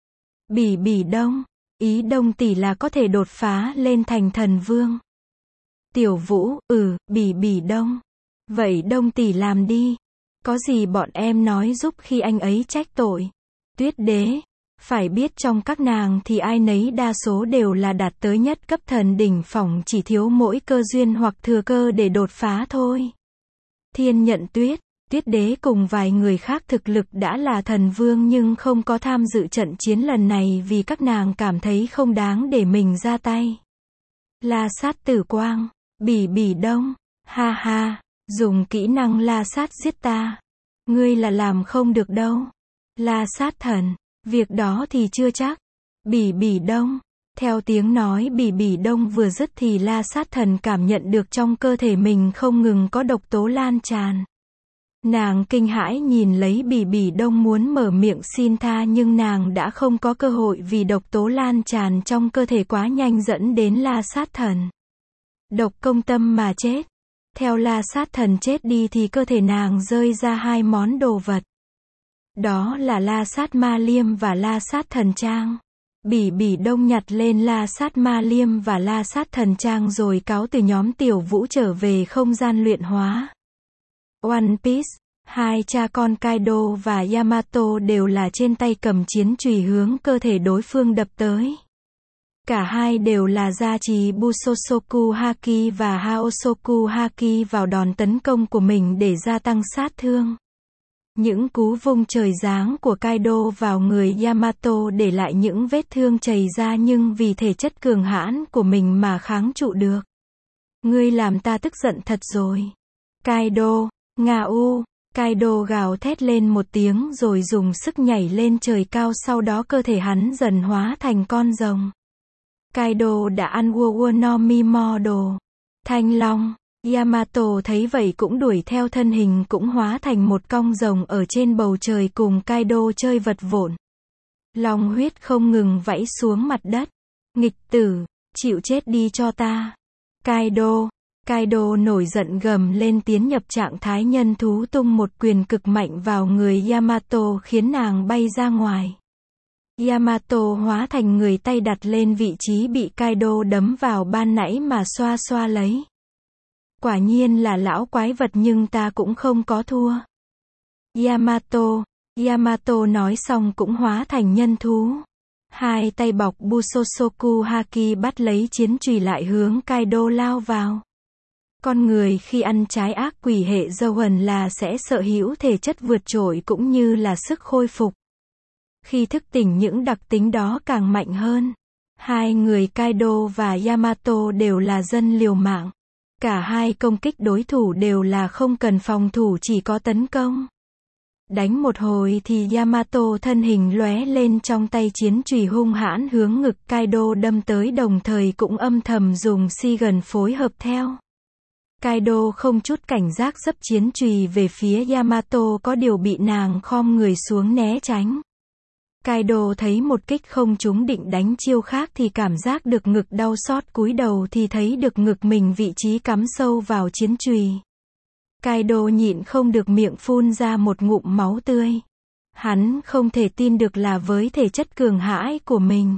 Bỉ Bỉ Đông, ý Đông tỷ là có thể đột phá lên thành thần vương. Tiểu Vũ, Bỉ Bỉ Đông. Vậy Đông tỷ làm đi. Có gì bọn em nói giúp khi anh ấy trách tội. Tuyết Đế, phải biết trong các nàng thì ai nấy đa số đều là đạt tới nhất cấp thần đỉnh phong, chỉ thiếu mỗi cơ duyên hoặc thừa cơ để đột phá thôi. Thiên Nhận Tuyết, Tuyết Đế cùng vài người khác thực lực đã là thần vương nhưng không có tham dự trận chiến lần này vì các nàng cảm thấy không đáng để mình ra tay. La Sát Tử Quang, Bỉ Bỉ Đông, ha ha. Dùng kỹ năng La Sát giết ta. Ngươi là làm không được đâu. La Sát Thần, việc đó thì chưa chắc. Bỉ Bỉ Đông. Theo tiếng nói Bỉ Bỉ Đông vừa dứt thì La Sát Thần cảm nhận được trong cơ thể mình không ngừng có độc tố lan tràn. Nàng kinh hãi nhìn lấy Bỉ Bỉ Đông muốn mở miệng xin tha nhưng nàng đã không có cơ hội vì độc tố lan tràn trong cơ thể quá nhanh dẫn đến La Sát Thần độc công tâm mà chết. Theo La Sát Thần chết đi thì cơ thể nàng rơi ra 2 món đồ vật. Đó là La Sát Ma Liêm và La Sát Thần Trang. Bỉ Bỉ Đông nhặt lên La Sát Ma Liêm và La Sát Thần Trang rồi cáo từ nhóm Tiểu Vũ trở về không gian luyện hóa. One Piece, hai cha con Kaido và Yamato đều là trên tay cầm chiến chùy hướng cơ thể đối phương đập tới. Cả hai đều là gia trì Busosoku Haki và Haosoku Haki vào đòn tấn công của mình để gia tăng sát thương. Những cú vung trời giáng của Kaido vào người Yamato để lại những vết thương chảy ra nhưng vì thể chất cường hãn của mình mà kháng trụ được. Ngươi làm ta tức giận thật rồi. Kaido, Ngao, Kaido gào thét lên một tiếng rồi dùng sức nhảy lên trời cao, sau đó cơ thể hắn dần hóa thành con rồng. Kaido đã ăn Wowo no Mimodo. Thanh Long, Yamato thấy vậy cũng đuổi theo, thân hình cũng hóa thành một con rồng ở trên bầu trời cùng Kaido chơi vật vộn. Long huyết không ngừng vẫy xuống mặt đất. Nghịch tử, chịu chết đi cho ta. Kaido nổi giận gầm lên, tiến nhập trạng thái nhân thú, tung một quyền cực mạnh vào người Yamato khiến nàng bay ra ngoài. Yamato hóa thành người, tay đặt lên vị trí bị Kaido đấm vào ban nãy mà xoa xoa lấy. Quả nhiên là lão quái vật nhưng ta cũng không có thua. Yamato nói xong cũng hóa thành nhân thú. Hai tay bọc Busosoku Haki bắt lấy chiến chùy lại hướng Kaido lao vào. Con người khi ăn trái ác quỷ hệ dâu hần là sẽ sở hữu thể chất vượt trội cũng như là sức khôi phục. Khi thức tỉnh những đặc tính đó càng mạnh hơn. Hai người Kaido và Yamato đều là dân liều mạng. Cả hai công kích đối thủ đều là không cần phòng thủ, chỉ có tấn công. Đánh một hồi thì Yamato thân hình lóe lên, trong tay chiến chùy hung hãn hướng ngực Kaido đâm tới, đồng thời cũng âm thầm dùng Shigen phối hợp theo. Kaido không chút cảnh giác giấp chiến chùy về phía Yamato, có điều bị nàng khom người xuống né tránh. Kaido thấy một kích không trúng, định đánh chiêu khác thì cảm giác được ngực đau xót, cúi đầu thì thấy được ngực mình vị trí cắm sâu vào chiến chùy. Kaido nhịn không được miệng phun ra một ngụm máu tươi. Hắn không thể tin được là với thể chất cường hãn của mình,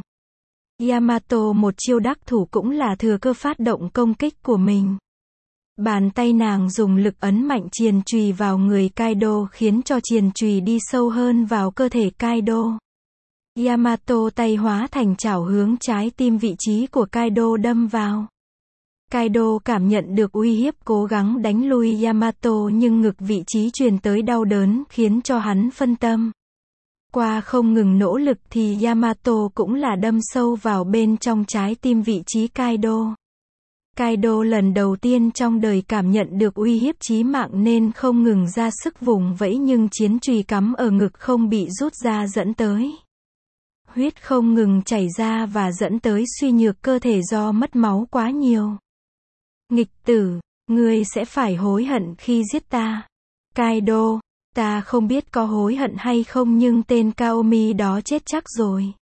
Yamato một chiêu đắc thủ cũng là thừa cơ phát động công kích của mình. Bàn tay nàng dùng lực ấn mạnh chuyền chùy vào người Kaido khiến cho chuyền chùy đi sâu hơn vào cơ thể Kaido. Yamato tay hóa thành chảo hướng trái tim vị trí của Kaido đâm vào. Kaido cảm nhận được uy hiếp, cố gắng đánh lui Yamato nhưng ngực vị trí truyền tới đau đớn khiến cho hắn phân tâm. Qua không ngừng nỗ lực thì Yamato cũng là đâm sâu vào bên trong trái tim vị trí Kaido. Kaido lần đầu tiên trong đời cảm nhận được uy hiếp chí mạng nên không ngừng ra sức vùng vẫy nhưng chiến chùy cắm ở ngực không bị rút ra, dẫn tới huyết không ngừng chảy ra và dẫn tới suy nhược cơ thể do mất máu quá nhiều. Nghịch tử, ngươi sẽ phải hối hận khi giết ta. Kaido, ta không biết có hối hận hay không nhưng tên Kaomi đó chết chắc rồi.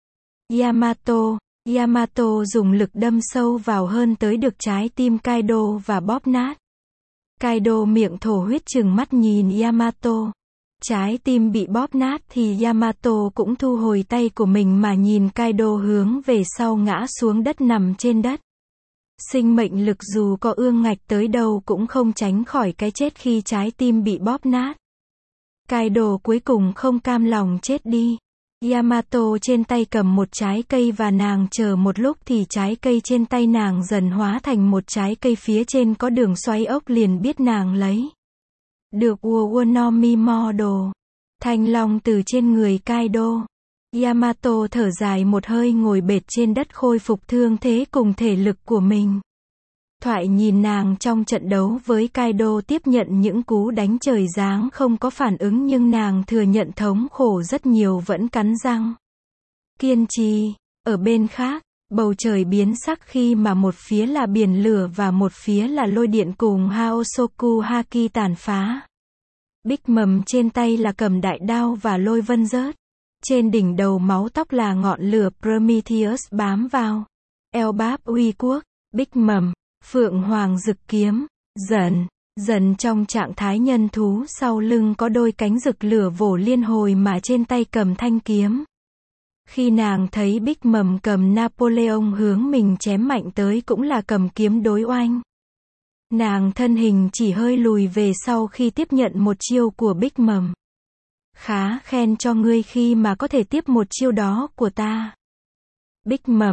Yamato dùng lực đâm sâu vào hơn tới được trái tim Kaido và bóp nát. Kaido miệng thổ huyết trừng mắt nhìn Yamato. Trái tim bị bóp nát thì Yamato cũng thu hồi tay của mình mà nhìn Kaido hướng về sau ngã xuống đất, nằm trên đất. Sinh mệnh lực dù có ương ngạch tới đâu cũng không tránh khỏi cái chết khi trái tim bị bóp nát. Kaido cuối cùng không cam lòng chết đi. Yamato trên tay cầm một trái cây và nàng chờ một lúc thì trái cây trên tay nàng dần hóa thành một trái cây phía trên có đường xoáy ốc, liền biết nàng lấy được Wowo no Mimodo, thanh long từ trên người Kaido. Yamato thở dài một hơi, ngồi bệt trên đất khôi phục thương thế cùng thể lực của mình. Thoại nhìn nàng trong trận đấu với Kaido tiếp nhận những cú đánh trời giáng không có phản ứng nhưng nàng thừa nhận thống khổ rất nhiều, vẫn cắn răng kiên trì. Ở bên khác, bầu trời biến sắc khi mà một phía là biển lửa và một phía là lôi điện cùng Haosoku Haki tàn phá. Big Mom trên tay là cầm đại đao và lôi vân rớt. Trên đỉnh đầu máu tóc là ngọn lửa Prometheus bám vào. Eo báp uy quốc, Big Mom, Phượng Hoàng rực kiếm, dần trong trạng thái nhân thú, sau lưng có đôi cánh rực lửa vồ liên hồi mà trên tay cầm thanh kiếm. Khi nàng thấy Big Mom cầm Napoleon hướng mình chém mạnh tới cũng là cầm kiếm đối oanh. Nàng thân hình chỉ hơi lùi về sau khi tiếp nhận một chiêu của Big Mom. Khá khen cho ngươi khi mà có thể tiếp một chiêu đó của ta. Big Mom,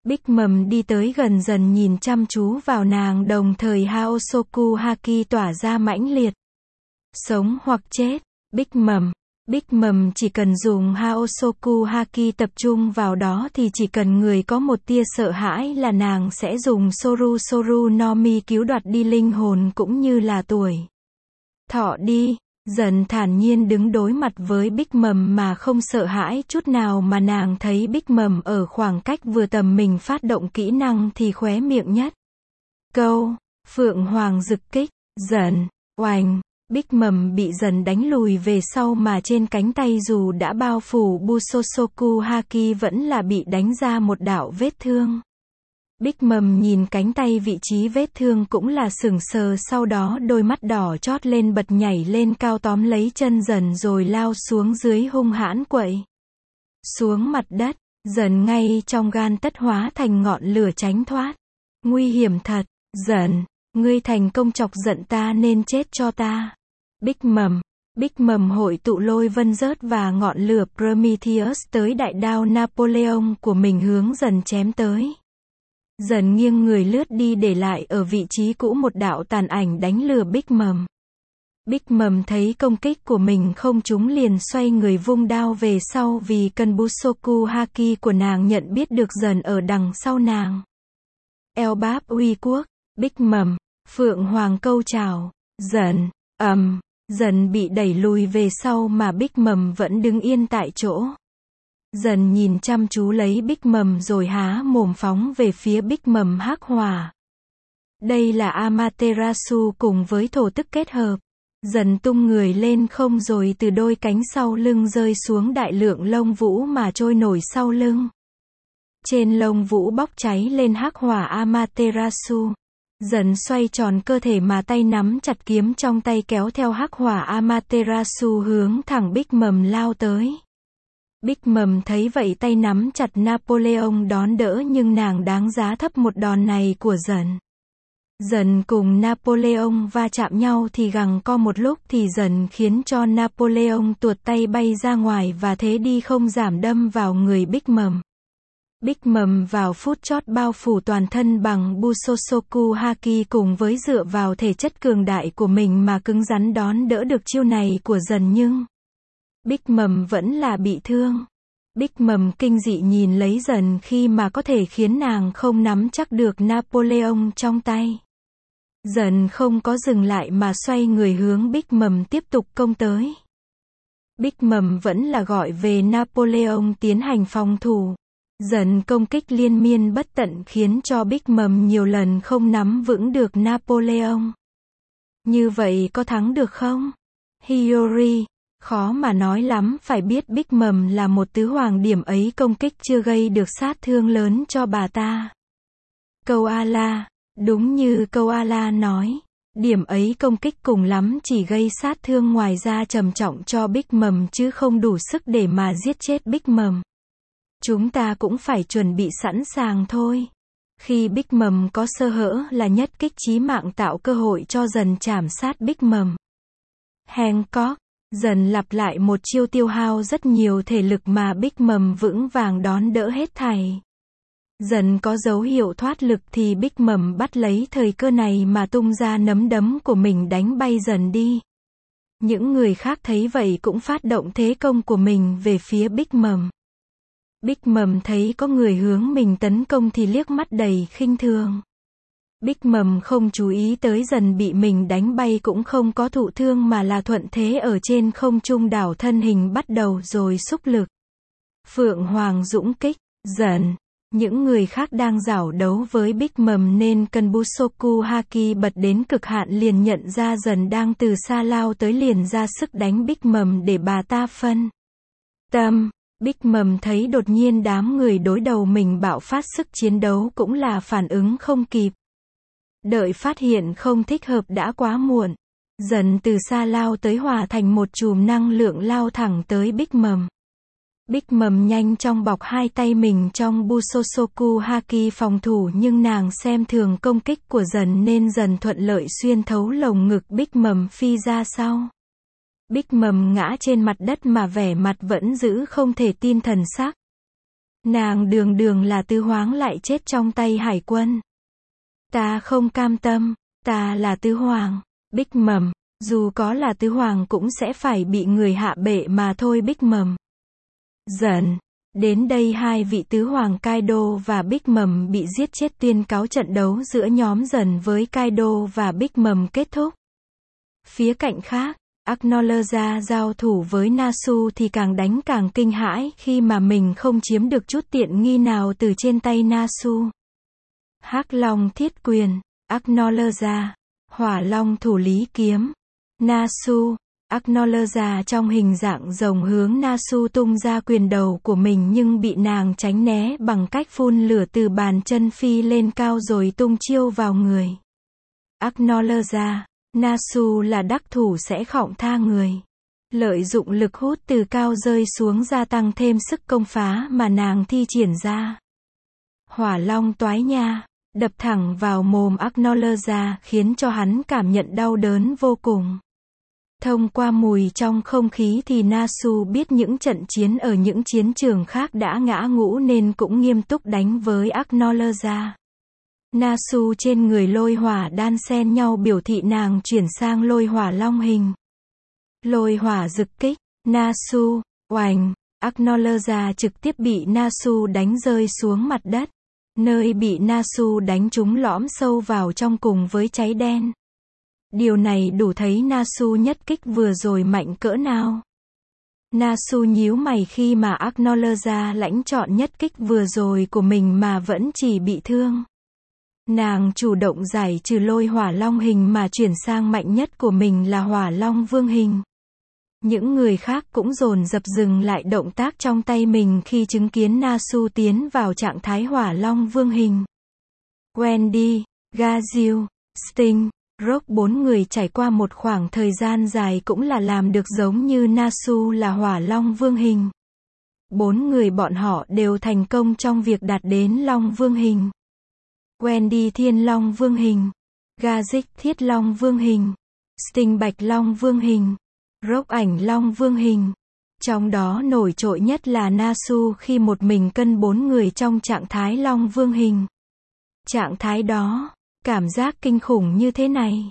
Big Mom đi tới gần dần nhìn chăm chú vào nàng, đồng thời Hosoku Haki tỏa ra mãnh liệt. Sống hoặc chết, Big Mom chỉ cần dùng Hosoku Haki tập trung vào đó thì chỉ cần người có một tia sợ hãi là nàng sẽ dùng Soru Soru no Mi cứu đoạt đi linh hồn cũng như là tuổi thọ đi. Dần thản nhiên đứng đối mặt với Big Mom mà không sợ hãi chút nào, mà nàng thấy Big Mom ở khoảng cách vừa tầm mình phát động kỹ năng thì khóe miệng nhất câu Phượng Hoàng Dực Kích. Dần, oành, Big Mom bị dần đánh lùi về sau, mà trên cánh tay dù đã bao phủ Busosoku Haki vẫn là bị đánh ra một đạo vết thương. Big Mom nhìn cánh tay, vị trí vết thương cũng là sững sờ, sau đó đôi mắt đỏ chót lên bật nhảy lên cao tóm lấy chân dần rồi lao xuống dưới hung hãn quậy xuống mặt đất. Dần ngay trong gan tất hóa thành ngọn lửa tránh thoát. Nguy hiểm thật, dần, ngươi thành công chọc giận ta nên chết cho ta. Big Mom hội tụ lôi vân rớt và ngọn lửa Prometheus tới đại đao Napoleon của mình hướng dần chém tới. Dần nghiêng người lướt đi để lại ở vị trí cũ một đạo tàn ảnh đánh lừa Big Mom. Big Mom thấy công kích của mình không trúng liền xoay người vung đao về sau, vì cần Busoku Haki của nàng nhận biết được dần ở đằng sau nàng. Eo báp uy quốc, Big Mom, Phượng Hoàng câu chào, dần, dần bị đẩy lùi về sau mà Big Mom vẫn đứng yên tại chỗ. Dần nhìn chăm chú lấy Big Mom rồi há mồm phóng về phía Big Mom hắc hỏa. Đây là Amaterasu cùng với thổ tức kết hợp. Dần tung người lên không rồi từ đôi cánh sau lưng rơi xuống đại lượng lông vũ mà trôi nổi sau lưng. Trên lông vũ bốc cháy lên hắc hỏa Amaterasu. Dần xoay tròn cơ thể mà tay nắm chặt kiếm trong tay kéo theo hắc hỏa Amaterasu hướng thẳng Big Mom lao tới. Big Mom thấy vậy tay nắm chặt Napoleon đón đỡ, nhưng nàng đáng giá thấp một đòn này của dần. Dần cùng Napoleon va chạm nhau thì gằng co một lúc thì dần khiến cho Napoleon tuột tay bay ra ngoài và thế đi không giảm đâm vào người Big Mom. Big Mom vào phút chót bao phủ toàn thân bằng Busosoku Haki cùng với dựa vào thể chất cường đại của mình mà cứng rắn đón đỡ được chiêu này của dần, nhưng Big Mom vẫn là bị thương. Big Mom kinh dị nhìn lấy dần khi mà có thể khiến nàng không nắm chắc được Napoleon trong tay. Dần không có dừng lại mà xoay người hướng Big Mom tiếp tục công tới. Big Mom vẫn là gọi về Napoleon tiến hành phòng thủ. Dần công kích liên miên bất tận khiến cho Big Mom nhiều lần không nắm vững được Napoleon. Như vậy có thắng được không? Hiyori, khó mà nói lắm, phải biết Big Mom là một tứ hoàng, điểm ấy công kích chưa gây được sát thương lớn cho bà ta. Koala, đúng như Koala nói, điểm ấy công kích cùng lắm chỉ gây sát thương ngoài ra trầm trọng cho Big Mom chứ không đủ sức để mà giết chết Big Mom. Chúng ta cũng phải chuẩn bị sẵn sàng thôi. Khi Big Mom có sơ hở là nhất kích chí mạng tạo cơ hội cho dần chảm sát Big Mom. Hancock, dần lặp lại một chiêu tiêu hao rất nhiều thể lực mà Big Mom vững vàng đón đỡ hết thảy. Dần có dấu hiệu thoát lực thì Big Mom bắt lấy thời cơ này mà tung ra nắm đấm của mình đánh bay dần đi. Những người khác thấy vậy cũng phát động thế công của mình về phía Big Mom. Big Mom thấy có người hướng mình tấn công thì liếc mắt đầy khinh thường. Big Mom không chú ý tới dần bị mình đánh bay cũng không có thụ thương mà là thuận thế ở trên không trung đảo thân hình bắt đầu rồi xúc lực. Phượng Hoàng dũng kích, dần. Những người khác đang giảo đấu với Big Mom nên cần Busoku Haki bật đến cực hạn liền nhận ra dần đang từ xa lao tới liền ra sức đánh Big Mom để bà ta phân tâm. Big Mom thấy đột nhiên đám người đối đầu mình bạo phát sức chiến đấu cũng là phản ứng không kịp. Đợi phát hiện không thích hợp đã quá muộn. Dần từ xa lao tới hòa thành một chùm năng lượng lao thẳng tới Big Mom. Big Mom nhanh chóng bọc hai tay mình trong Busosoku Haki phòng thủ, nhưng nàng xem thường công kích của dần nên dần thuận lợi xuyên thấu lồng ngực Big Mom phi ra sau. Big Mom ngã trên mặt đất mà vẻ mặt vẫn giữ không thể tin thần sắc. Nàng đường đường là tứ hoáng lại chết trong tay hải quân. Ta không cam tâm, ta là tứ hoàng. Big Mom, dù có là tứ hoàng cũng sẽ phải bị người hạ bệ mà thôi Big Mom. Giận. Đến đây hai vị tứ hoàng Kaido và Big Mom bị giết chết, tuyên cáo trận đấu giữa nhóm Dần với Kaido và Big Mom kết thúc. Phía cạnh khác, Acknowledge giao thủ với Nasu thì càng đánh càng kinh hãi khi mà mình không chiếm được chút tiện nghi nào từ trên tay Nasu. Hắc Long thiết quyền, Acknowledge. Hỏa Long thủ lý kiếm, Nasu. Acknowledge trong hình dạng rồng hướng Nasu tung ra quyền đầu của mình nhưng bị nàng tránh né bằng cách phun lửa từ bàn chân phi lên cao rồi tung chiêu vào người. Acknowledge. Nasu là đắc thủ sẽ khọng tha người. Lợi dụng lực hút từ cao rơi xuống gia tăng thêm sức công phá mà nàng thi triển ra. Hỏa Long toái nha, đập thẳng vào mồm Acknowledge khiến cho hắn cảm nhận đau đớn vô cùng. Thông qua mùi trong không khí thì Nasu biết những trận chiến ở những chiến trường khác đã ngã ngũ nên cũng nghiêm túc đánh với Acknowledge. Nasu trên người lôi hỏa đan xen nhau biểu thị nàng chuyển sang lôi hỏa long hình. Lôi hỏa dực kích, Nasu, oành, Acknowledge trực tiếp bị Nasu đánh rơi xuống mặt đất. Nơi bị Nasu đánh trúng lõm sâu vào trong cùng với cháy đen. Điều này đủ thấy Nasu nhất kích vừa rồi mạnh cỡ nào. Nasu nhíu mày khi mà Acknowledge lãnh chọn nhất kích vừa rồi của mình mà vẫn chỉ bị thương. Nàng chủ động giải trừ lôi hỏa long hình mà chuyển sang mạnh nhất của mình là hỏa long vương hình. Những người khác cũng dồn dập dừng lại động tác trong tay mình khi chứng kiến Nasu tiến vào trạng thái hỏa long vương hình. Wendy, Gazelle, Sting, Rock, bốn người trải qua một khoảng thời gian dài cũng là làm được giống như Nasu là hỏa long vương hình. Bốn người bọn họ đều thành công trong việc đạt đến long vương hình. Wendy thiên long vương hình, Gazelle thiết long vương hình, Sting bạch long vương hình, Rock ảnh long vương hình. Trong đó nổi trội nhất là Nasu khi một mình cân bốn người trong trạng thái long vương hình. Trạng thái đó, cảm giác kinh khủng như thế này.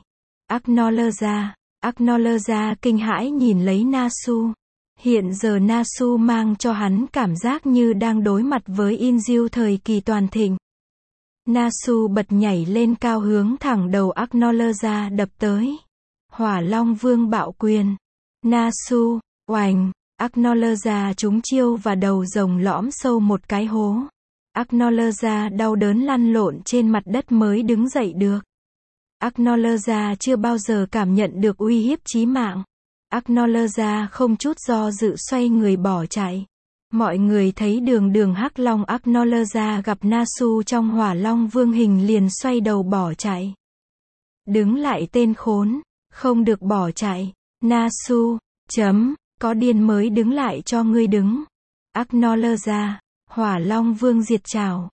Acknowledge kinh hãi nhìn lấy Nasu. Hiện giờ Nasu mang cho hắn cảm giác như đang đối mặt với Inju thời kỳ toàn thịnh. Nasu bật nhảy lên cao hướng thẳng đầu Acknowledge đập tới. Hỏa Long Vương bạo quyền. Nasu, oành, Acknowledge trúng chiêu và đầu rồng lõm sâu một cái hố. Acknowledge đau đớn lăn lộn trên mặt đất mới đứng dậy được. Acknowledge chưa bao giờ cảm nhận được uy hiếp chí mạng. Acknowledge không chút do dự xoay người bỏ chạy. Mọi người thấy đường hắc long Acknowledge gặp Nasu trong hỏa long vương hình liền xoay đầu bỏ chạy. Đứng lại tên khốn, không được bỏ chạy. Nasu, có điên mới đứng lại cho ngươi đứng. Acknowledge, hỏa long vương diệt trảo.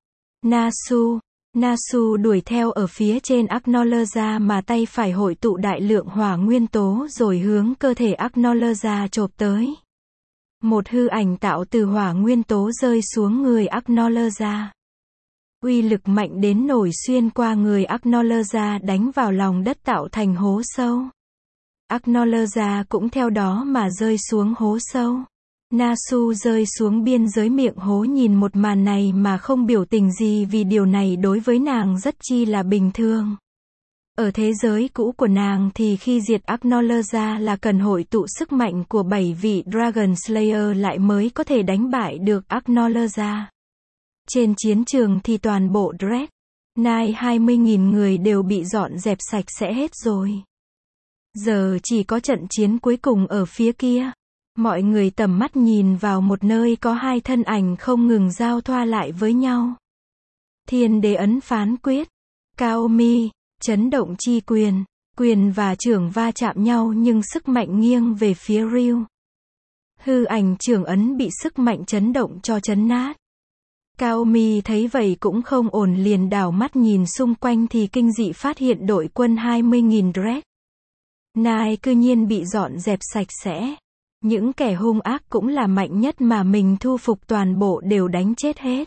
Nasu đuổi theo ở phía trên Acknowledge mà tay phải hội tụ đại lượng hỏa nguyên tố rồi hướng cơ thể Acknowledge chộp tới. Một hư ảnh tạo từ hỏa nguyên tố rơi xuống người Acknowledge. Uy lực mạnh đến nổi xuyên qua người Acknowledge đánh vào lòng đất tạo thành hố sâu. Acknowledge cũng theo đó mà rơi xuống hố sâu. Nasu rơi xuống biên giới miệng hố nhìn một màn này mà không biểu tình gì vì điều này đối với nàng rất chi là bình thường. Ở thế giới cũ của nàng thì khi diệt Acknowledge là cần hội tụ sức mạnh của 7 vị Dragon Slayer lại mới có thể đánh bại được Acknowledge. Trên chiến trường thì toàn bộ Dread Knight 20.000 người đều bị dọn dẹp sạch sẽ hết rồi. Giờ chỉ có trận chiến cuối cùng ở phía kia. Mọi người tầm mắt nhìn vào một nơi có hai thân ảnh không ngừng giao thoa lại với nhau. Thiên đế ấn phán quyết. Kaomi, chấn động chi quyền. Quyền và trưởng va chạm nhau nhưng sức mạnh nghiêng về phía Ryu. Hư ảnh trưởng ấn bị sức mạnh chấn động cho chấn nát. Kaomi thấy vậy cũng không ổn liền đảo mắt nhìn xung quanh thì kinh dị phát hiện đội quân 20.000 Dread Knight cư nhiên bị dọn dẹp sạch sẽ. Những kẻ hung ác cũng là mạnh nhất mà mình thu phục toàn bộ đều đánh chết hết.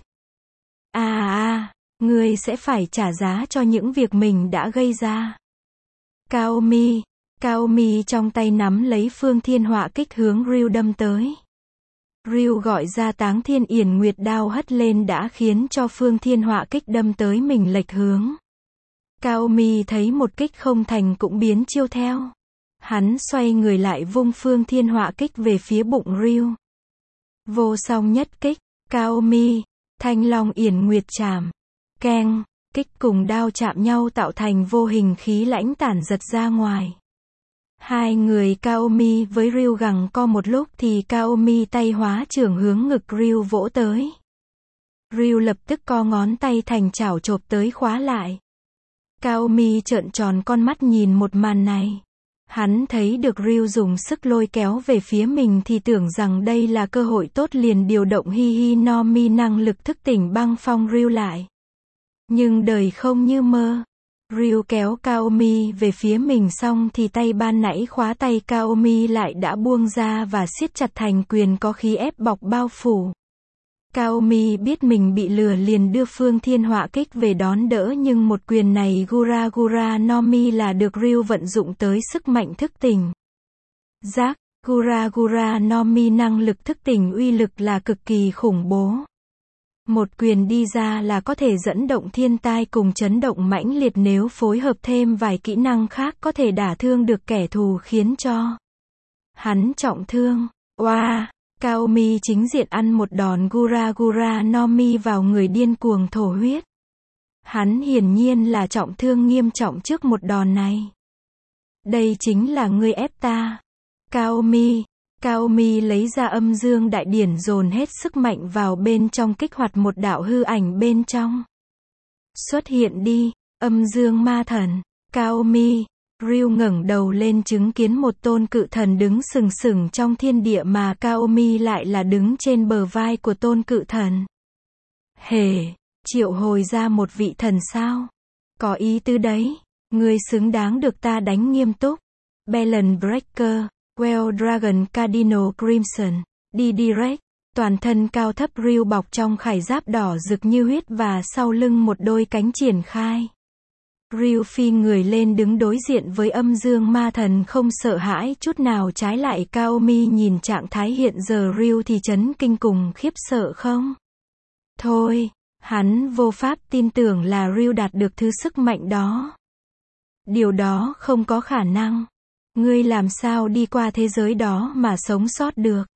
Ngươi sẽ phải trả giá cho những việc mình đã gây ra. Cao Mi trong tay nắm lấy phương thiên họa kích hướng Ryu đâm tới. Ryu gọi ra Táng Thiên Yển Nguyệt đao hất lên đã khiến cho phương thiên họa kích đâm tới mình lệch hướng. Cao Mi thấy một kích không thành cũng biến chiêu theo. Hắn xoay người lại vung phương thiên họa kích về phía bụng Ryu. Vô song nhất kích, Cao Mi, Thanh Long Yển Nguyệt chạm. Keng, kích cùng đao chạm nhau tạo thành vô hình khí lãnh tản giật ra ngoài. Hai người Cao Mi với Ryu gằng co một lúc thì Cao Mi tay hóa chưởng hướng ngực Ryu vỗ tới. Ryu lập tức co ngón tay thành chảo chộp tới khóa lại. Cao Mi trợn tròn con mắt nhìn một màn này. Hắn thấy được Ryu dùng sức lôi kéo về phía mình thì tưởng rằng đây là cơ hội tốt liền điều động Hi no Mi năng lực thức tỉnh băng phong Ryu lại. Nhưng đời không như mơ. Ryu kéo Cao Mi về phía mình xong thì tay ban nãy khóa tay Cao Mi lại đã buông ra và siết chặt thành quyền có khí ép bọc bao phủ. Cao Mi biết mình bị lừa liền đưa phương thiên họa kích về đón đỡ nhưng một quyền này Gura no Mi là được Ryu vận dụng tới sức mạnh thức tỉnh. Giác, Gura no Mi năng lực thức tỉnh uy lực là cực kỳ khủng bố. Một quyền đi ra là có thể dẫn động thiên tai cùng chấn động mãnh liệt nếu phối hợp thêm vài kỹ năng khác có thể đả thương được kẻ thù khiến cho hắn trọng thương. Cao Mi chính diện ăn một đòn Gura no Mi vào người điên cuồng thổ huyết. Hắn hiển nhiên là trọng thương nghiêm trọng trước một đòn này. Đây chính là ngươi ép ta. Cao Mi lấy ra âm dương đại điển dồn hết sức mạnh vào bên trong kích hoạt một đạo hư ảnh bên trong. Xuất hiện đi, âm dương ma thần. Cao Mi, Ryu ngẩng đầu lên chứng kiến một tôn cự thần đứng sừng sừng trong thiên địa mà Cao Mi lại là đứng trên bờ vai của tôn cự thần. Triệu hồi ra một vị thần sao? Có ý tứ đấy. Ngươi xứng đáng được ta đánh nghiêm túc. Balance Breaker, Well Dragon Cardinal Crimson, đi direct. Toàn thân cao thấp Ryu bọc trong khải giáp đỏ rực như huyết và sau lưng một đôi cánh triển khai. Ryu phi người lên đứng đối diện với âm dương ma thần không sợ hãi chút nào, trái lại Cao Mi nhìn trạng thái hiện giờ Ryu thì chấn kinh cùng khiếp sợ không? Thôi, hắn vô pháp tin tưởng là Ryu đạt được thứ sức mạnh đó. Điều đó không có khả năng. Ngươi làm sao đi qua thế giới đó mà sống sót được?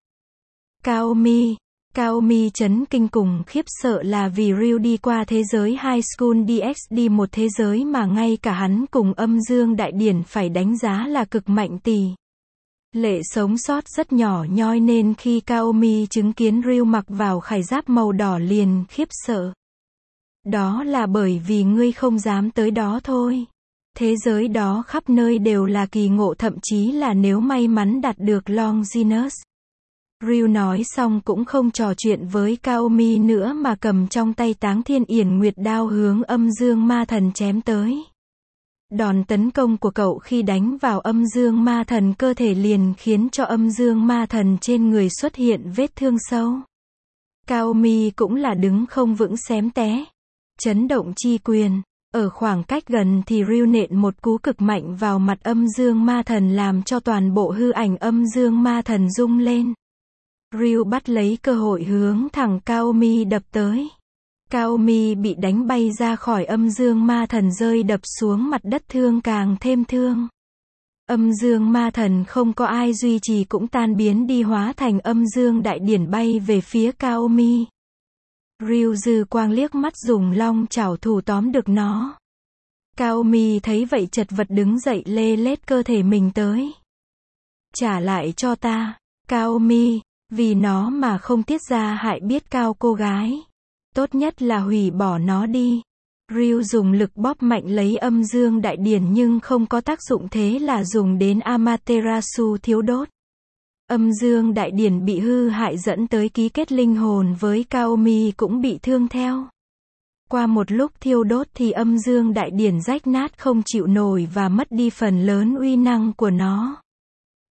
Cao Mi chấn kinh cùng khiếp sợ là vì Ryu đi qua thế giới High School DxD, một thế giới mà ngay cả hắn cùng âm dương đại điển phải đánh giá là cực mạnh tỷ lệ sống sót rất nhỏ nhoi, nên khi Cao Mi chứng kiến Ryu mặc vào khải giáp màu đỏ liền khiếp sợ. Đó là bởi vì ngươi không dám tới đó thôi. Thế giới đó khắp nơi đều là kỳ ngộ, thậm chí là nếu may mắn đạt được Longinus. Ryu nói xong cũng không trò chuyện với Cao Mi nữa mà cầm trong tay Táng Thiên Yển Nguyệt đao hướng âm dương ma thần chém tới. Đòn tấn công của cậu khi đánh vào âm dương ma thần cơ thể liền khiến cho âm dương ma thần trên người xuất hiện vết thương sâu. Cao Mi cũng là đứng không vững xém té. Chấn động chi quyền. Ở khoảng cách gần thì Ryu nện một cú cực mạnh vào mặt âm dương ma thần làm cho toàn bộ hư ảnh âm dương ma thần rung lên. Ryu bắt lấy cơ hội hướng thẳng Cao Mi đập tới. Cao Mi bị đánh bay ra khỏi âm dương ma thần rơi đập xuống mặt đất, thương càng thêm thương. Âm dương ma thần không có ai duy trì cũng tan biến đi, hóa thành âm dương đại điển bay về phía Cao Mi. Ryu dư quang liếc mắt dùng long chảo thủ tóm được nó. Cao Mi thấy vậy chật vật đứng dậy lê lết cơ thể mình tới. Trả lại cho ta, Cao Mi, vì nó mà không tiết ra hại biết cao cô gái. Tốt nhất là hủy bỏ nó đi. Ryu dùng lực bóp mạnh lấy âm dương đại điển nhưng không có tác dụng, thế là dùng đến Amaterasu thiếu đốt. Âm dương đại điển bị hư hại dẫn tới ký kết linh hồn với Cao Mi cũng bị thương theo. Qua một lúc thiêu đốt thì âm dương đại điển rách nát không chịu nổi và mất đi phần lớn uy năng của nó.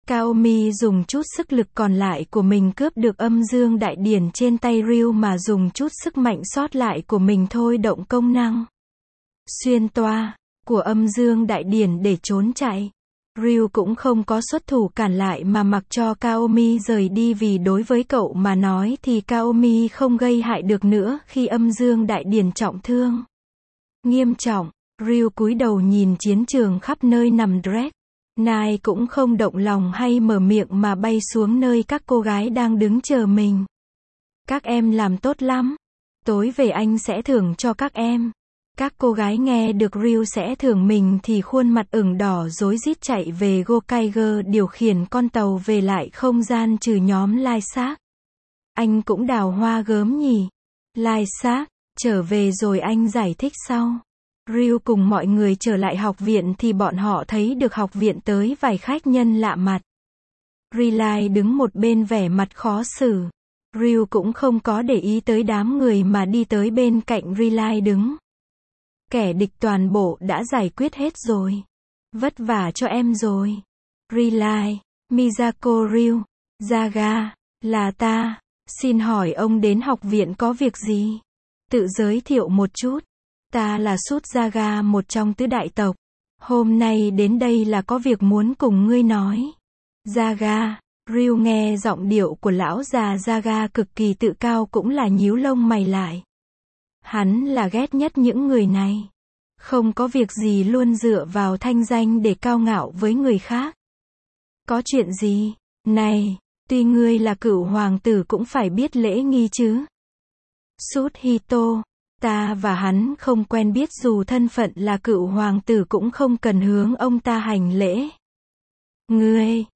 Kaomi dùng chút sức lực còn lại của mình cướp được âm dương đại điển trên tay Ryu mà dùng chút sức mạnh sót lại của mình thôi động công năng xuyên toa của âm dương đại điển để trốn chạy. Ryu cũng không có xuất thủ cản lại mà mặc cho Kaomi rời đi vì đối với cậu mà nói thì Kaomi không gây hại được nữa khi âm dương đại điển trọng thương. Nghiêm trọng, Ryu cúi đầu nhìn chiến trường khắp nơi nằm Drake. Nai cũng không động lòng hay mở miệng mà bay xuống nơi các cô gái đang đứng chờ mình. Các em làm tốt lắm. Tối về anh sẽ thưởng cho các em. Các cô gái nghe được Ryu sẽ thưởng mình thì khuôn mặt ửng đỏ rối rít chạy về Gokaiger điều khiển con tàu về lại không gian trừ nhóm Lai Xác. Anh cũng đào hoa gớm nhỉ? Lai Xác, trở về rồi anh giải thích sau. Ryu cùng mọi người trở lại học viện thì bọn họ thấy được học viện tới vài khách nhân lạ mặt. Riley đứng một bên vẻ mặt khó xử. Ryu cũng không có để ý tới đám người mà đi tới bên cạnh Riley đứng. Kẻ địch toàn bộ đã giải quyết hết rồi. Vất vả cho em rồi. Riley, Miyako Ryu, Zaga, là ta. Xin hỏi ông đến học viện có việc gì? Tự giới thiệu một chút. Ta là Sút Zaga, một trong tứ đại tộc. Hôm nay đến đây là có việc muốn cùng ngươi nói. Zaga, Ryu nghe giọng điệu của lão già Zaga cực kỳ tự cao cũng là nhíu lông mày lại. Hắn là ghét nhất những người này. Không có việc gì luôn dựa vào thanh danh để cao ngạo với người khác. Có chuyện gì? Này, tuy ngươi là cửu hoàng tử cũng phải biết lễ nghi chứ. Sút Hito, ta và hắn không quen biết dù thân phận là cựu hoàng tử cũng không cần hướng ông ta hành lễ. Ngươi,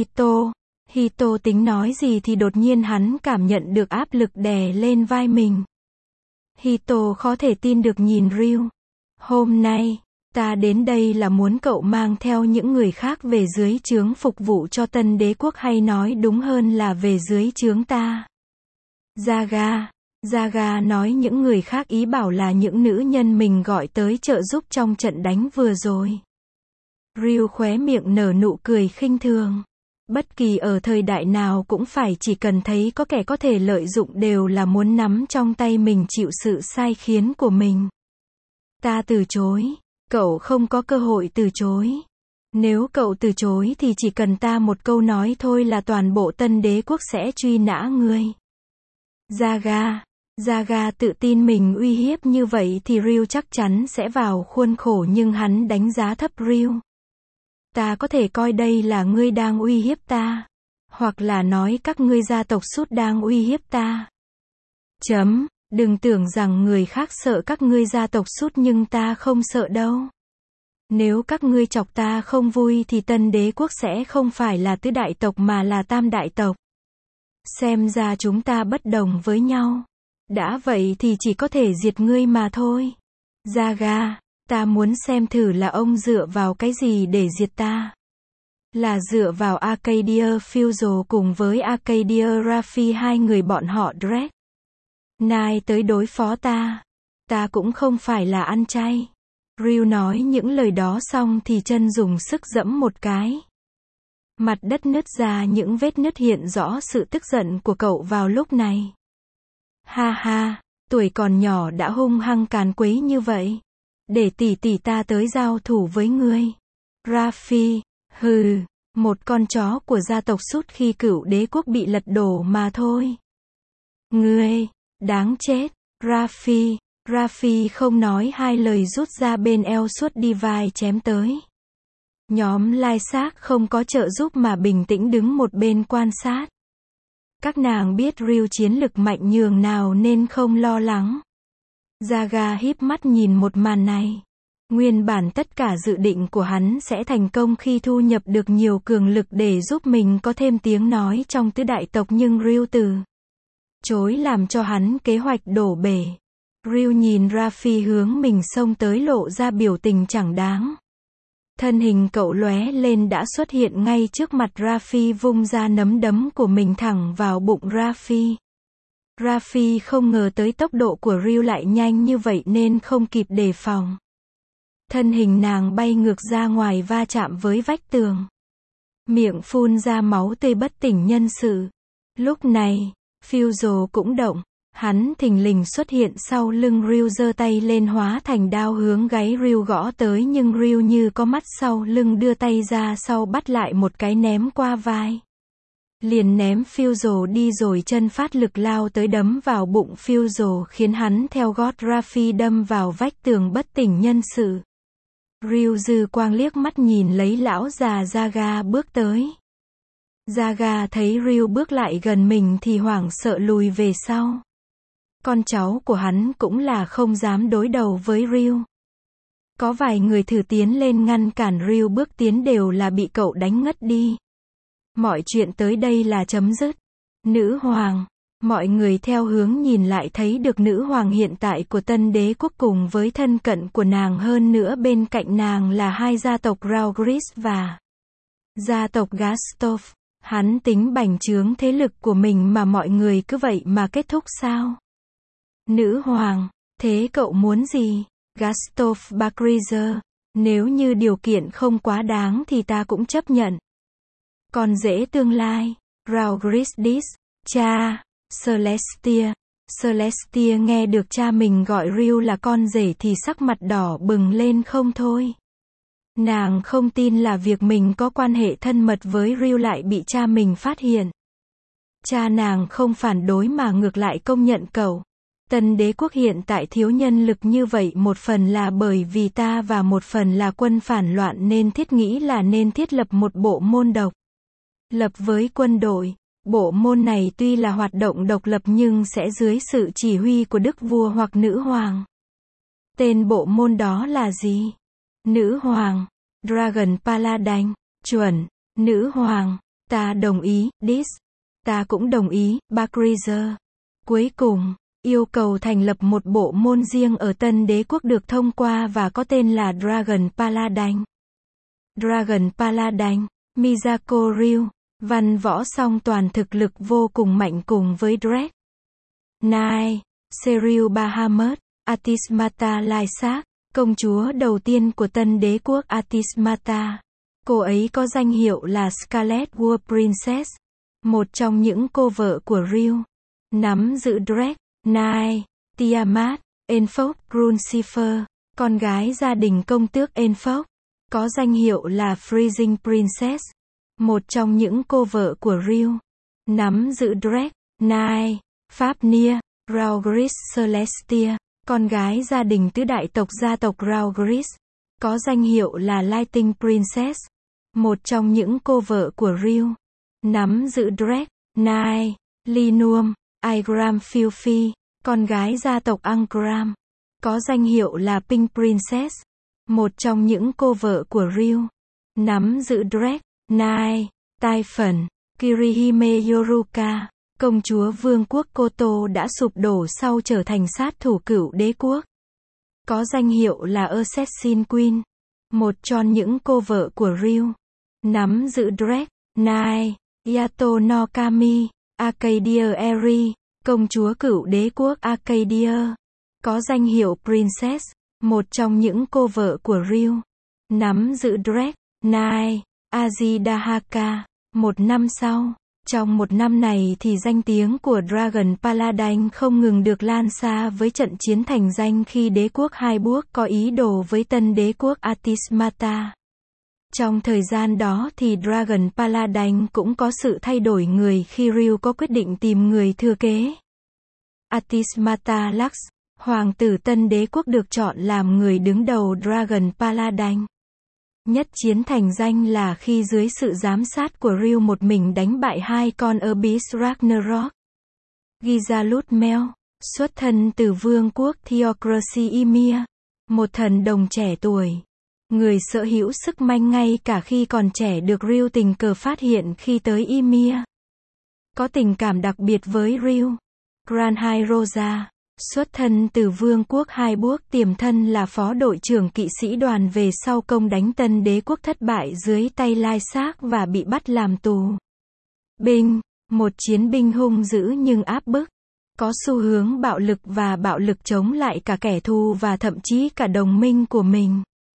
Hito tính nói gì thì đột nhiên hắn cảm nhận được áp lực đè lên vai mình. Hito khó thể tin được nhìn Ryu. Hôm nay, ta đến đây là muốn cậu mang theo những người khác về dưới trướng phục vụ cho tân đế quốc hay nói đúng hơn là về dưới trướng ta. Zaga nói những người khác ý bảo là những nữ nhân mình gọi tới trợ giúp trong trận đánh vừa rồi. Ryu khóe miệng nở nụ cười khinh thường. Bất kỳ ở thời đại nào cũng phải chỉ cần thấy có kẻ có thể lợi dụng đều là muốn nắm trong tay mình chịu sự sai khiến của mình. Ta từ chối. Cậu không có cơ hội từ chối. Nếu cậu từ chối thì chỉ cần ta một câu nói thôi là toàn bộ tân đế quốc sẽ truy nã ngươi. Zaga tự tin mình uy hiếp như vậy thì Ryu chắc chắn sẽ vào khuôn khổ nhưng hắn đánh giá thấp Ryu. Ta có thể coi đây là ngươi đang uy hiếp ta. Hoặc là nói các ngươi gia tộc Sút đang uy hiếp ta. Đừng tưởng rằng người khác sợ các ngươi gia tộc Sút nhưng ta không sợ đâu. Nếu các ngươi chọc ta không vui thì tân đế quốc sẽ không phải là tứ đại tộc mà là tam đại tộc. Xem ra chúng ta bất đồng với nhau. Đã vậy thì chỉ có thể diệt ngươi mà thôi. Zaga, ta muốn xem thử là ông dựa vào cái gì để diệt ta. Là dựa vào Arcadia Fuso cùng với Arcadia Raffi, hai người bọn họ Drake. Nai tới đối phó ta. Ta cũng không phải là ăn chay. Ryu nói những lời đó xong thì chân dùng sức giẫm một cái. Mặt đất nứt ra những vết nứt hiện rõ sự tức giận của cậu vào lúc này. Ha ha, tuổi còn nhỏ đã hung hăng càn quấy như vậy. Để tỷ ta tới giao thủ với ngươi. Raffi, hừ, một con chó của gia tộc Sút khi cửu đế quốc bị lật đổ mà thôi. Ngươi, đáng chết. Raffi không nói hai lời rút ra bên eo suốt đi vai chém tới. Nhóm Lai Xác không có trợ giúp mà bình tĩnh đứng một bên quan sát. Các nàng biết Ryu chiến lực mạnh nhường nào nên không lo lắng. Zaga híp mắt nhìn một màn này. Nguyên bản tất cả dự định của hắn sẽ thành công khi thu nhập được nhiều cường lực để giúp mình có thêm tiếng nói trong tứ đại tộc nhưng Ryu từ chối làm cho hắn kế hoạch đổ bể. Ryu nhìn Raffi hướng mình xông tới lộ ra biểu tình chẳng đáng. Thân hình cậu lóe lên đã xuất hiện ngay trước mặt Raffi vung ra nắm đấm của mình thẳng vào bụng Raffi. Raffi không ngờ tới tốc độ của Ryu lại nhanh như vậy nên không kịp đề phòng. Thân hình nàng bay ngược ra ngoài va chạm với vách tường. miệng phun ra máu tươi bất tỉnh nhân sự. Lúc này, Fuzo cũng động. Hắn thình lình xuất hiện sau lưng Ryu, giơ tay lên hóa thành đao hướng gáy Ryu gõ tới, nhưng Ryu như có mắt sau lưng đưa tay ra sau bắt lại một cái ném qua vai. Liền ném Fuzo đi rồi chân phát lực lao tới đấm vào bụng Fuzo, khiến hắn theo gót Rafi đâm vào vách tường bất tỉnh nhân sự. Ryu dư quang liếc mắt nhìn lấy lão già Jaga bước tới. Jaga thấy Ryu bước lại gần mình thì hoảng sợ lùi về sau. Con cháu của hắn cũng là không dám đối đầu với Ryu. Có vài người thử tiến lên ngăn cản Ryu bước tiến đều là bị cậu đánh ngất đi. Mọi chuyện tới đây là chấm dứt. Nữ hoàng. Mọi người theo hướng nhìn lại thấy được nữ hoàng hiện tại của Tân Đế quốc cùng với thân cận của nàng, hơn nữa bên cạnh nàng là hai gia tộc Raugris và gia tộc Gastov. Hắn tính bành trướng thế lực của mình mà mọi người cứ vậy mà kết thúc sao? Nữ hoàng, thế cậu muốn gì? Gastov Bakrizer, nếu như điều kiện không quá đáng thì ta cũng chấp nhận. Con rể tương lai, Raugrisdis, cha, Celestia. Celestia nghe được cha mình gọi Ryu là con rể thì sắc mặt đỏ bừng lên không thôi. Nàng không tin là việc mình có quan hệ thân mật với Ryu lại bị cha mình phát hiện. Cha nàng không phản đối mà ngược lại công nhận cậu. Tân Đế quốc hiện tại thiếu nhân lực như vậy, một phần là bởi vì ta và một phần là quân phản loạn nên nghĩ là nên thiết lập một bộ môn độc lập với quân đội. Bộ môn này tuy là hoạt động độc lập nhưng sẽ dưới sự chỉ huy của đức vua hoặc nữ hoàng. Tên bộ môn đó là gì? Nữ hoàng. Dragon Paladin. Chuẩn. Nữ hoàng. Ta đồng ý. Dis. Ta cũng đồng ý. Bakrizer. Cuối cùng, yêu cầu thành lập một bộ môn riêng ở Tân Đế quốc được thông qua và có tên là Dragon Paladin. Dragon Paladin. Miyako Ryu. Văn võ song toàn, thực lực vô cùng mạnh cùng với Drake Knight, Serial Bahamut, Atismata Lysak, công chúa đầu tiên của Tân Đế quốc Atismata. Cô ấy có danh hiệu là Scarlet War Princess, một trong những cô vợ của Ryu. Nắm giữ Drake Knight, Tiamat, Enfoc, Crucifer, con gái gia đình công tước Enfoc. Có danh hiệu là Freezing Princess, một trong những cô vợ của Ryu. Nắm giữ Drake Knight, Fafnir, Raugris Celestia, con gái gia đình tứ đại tộc gia tộc Raugris. Có danh hiệu là Lighting Princess, một trong những cô vợ của Ryu. Nắm giữ Drake Knight, Linum, Igram Filfi, con gái gia tộc Angram. Có danh hiệu là Pink Princess, một trong những cô vợ của Ryu. Nắm giữ Drake Knight, Typhon, Kirihime Yoruka, công chúa vương quốc Koto đã sụp đổ sau trở thành sát thủ cửu đế quốc. Có danh hiệu là Assassin Queen, một trong những cô vợ của Ryu. Nắm giữ Drake Knight, Yato no Kami, Arcadia Eri, công chúa cửu đế quốc Arcadia. Có danh hiệu Princess, một trong những cô vợ của Ryu. Nắm giữ Drake Knight, Azidahaka. Một năm sau, trong một năm này thì danh tiếng của Dragon Paladin không ngừng được lan xa với trận chiến thành danh khi đế quốc Hai Buốc có ý đồ với Tân Đế quốc Atismata. Trong thời gian đó thì Dragon Paladin cũng có sự thay đổi người khi Ryu có quyết định tìm người thừa kế. Atismata Lux, hoàng tử Tân Đế quốc được chọn làm người đứng đầu Dragon Paladin. Nhất chiến thành danh là khi dưới sự giám sát của Ryu một mình đánh bại hai con Abyss Ragnarok. Gizalut Mel, xuất thân từ vương quốc Theocracy Ymir, một thần đồng trẻ tuổi. Người sở hữu sức mạnh ngay cả khi còn trẻ được Ryu tình cờ phát hiện khi tới Ymir. Có tình cảm đặc biệt với Ryu. Granhai Rosa, xuất thân từ vương quốc Hai Buốc, tiềm thân là phó đội trưởng kỵ sĩ đoàn về sau công đánh Tân Đế quốc thất bại dưới tay Lysak và bị bắt làm tù binh, một chiến binh hung dữ nhưng áp bức, có xu hướng bạo lực và bạo lực chống lại cả kẻ thù và thậm chí cả đồng minh của mình.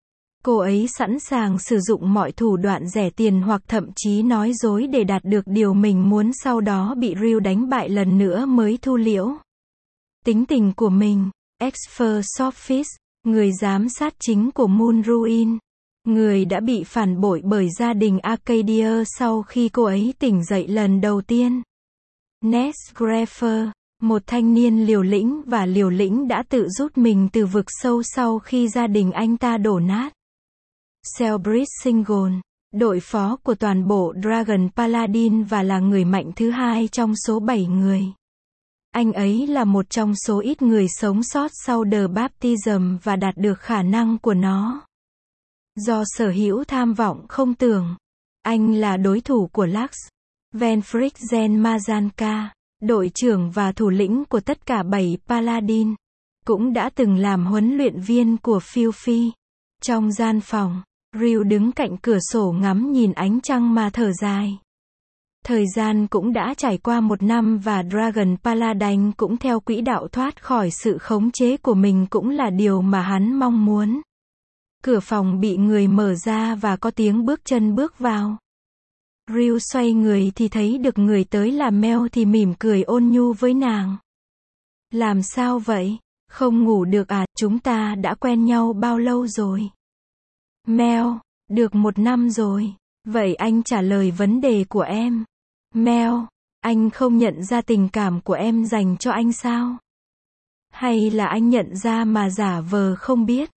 Cô ấy sẵn sàng sử dụng mọi thủ đoạn rẻ tiền hoặc thậm chí nói dối để đạt được điều mình muốn, sau đó bị Ryu đánh bại lần nữa mới thu liễm tính tình của mình. Expert Sophis, người giám sát chính của Moon Ruin, người đã bị phản bội bởi gia đình Arcadia sau khi cô ấy tỉnh dậy lần đầu tiên. Ness Greffer, một thanh niên liều lĩnh đã tự rút mình từ vực sâu sau khi gia đình anh ta đổ nát. Selbridge Single, đội phó của toàn bộ Dragon Paladin và là người mạnh thứ hai trong số 7 người. Anh ấy là một trong số ít người sống sót sau The Baptism và đạt được khả năng của nó. Do sở hữu tham vọng không tưởng, anh là đối thủ của Lux, Venfric Gen Mazanka, đội trưởng và thủ lĩnh của tất cả 7 Paladin, cũng đã từng làm huấn luyện viên của Filfi. Trong gian phòng, Ryu đứng cạnh cửa sổ ngắm nhìn ánh trăng mà thở dài. Thời gian cũng đã trải qua 1 năm và Dragon Paladin cũng theo quỹ đạo thoát khỏi sự khống chế của mình, cũng là điều mà hắn mong muốn. Cửa phòng bị người mở ra và có tiếng bước chân bước vào. Ryu xoay người thì thấy được người tới là Mel thì mỉm cười ôn nhu với nàng. Làm sao vậy? Không ngủ được à? Chúng ta đã quen nhau bao lâu rồi? Mel, được 1 năm rồi. Vậy anh trả lời vấn đề của em. Mel, anh không nhận ra tình cảm của em dành cho anh sao? Hay là anh nhận ra mà giả vờ không biết?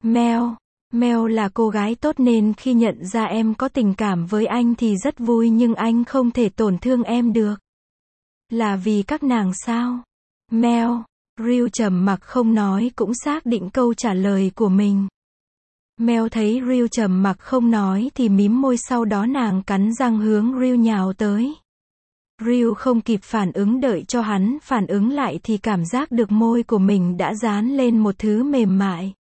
Mel là cô gái tốt nên khi nhận ra em có tình cảm với anh thì rất vui, nhưng anh không thể tổn thương em được. Là vì các nàng sao? Mel, Ryu trầm mặc không nói, cũng xác định câu trả lời của mình. Mel thấy Ryu trầm mặc không nói thì mím môi, sau đó nàng cắn răng hướng Ryu nhào tới. Ryu không kịp phản ứng, đợi cho hắn phản ứng lại thì cảm giác được môi của mình đã dán lên một thứ mềm mại.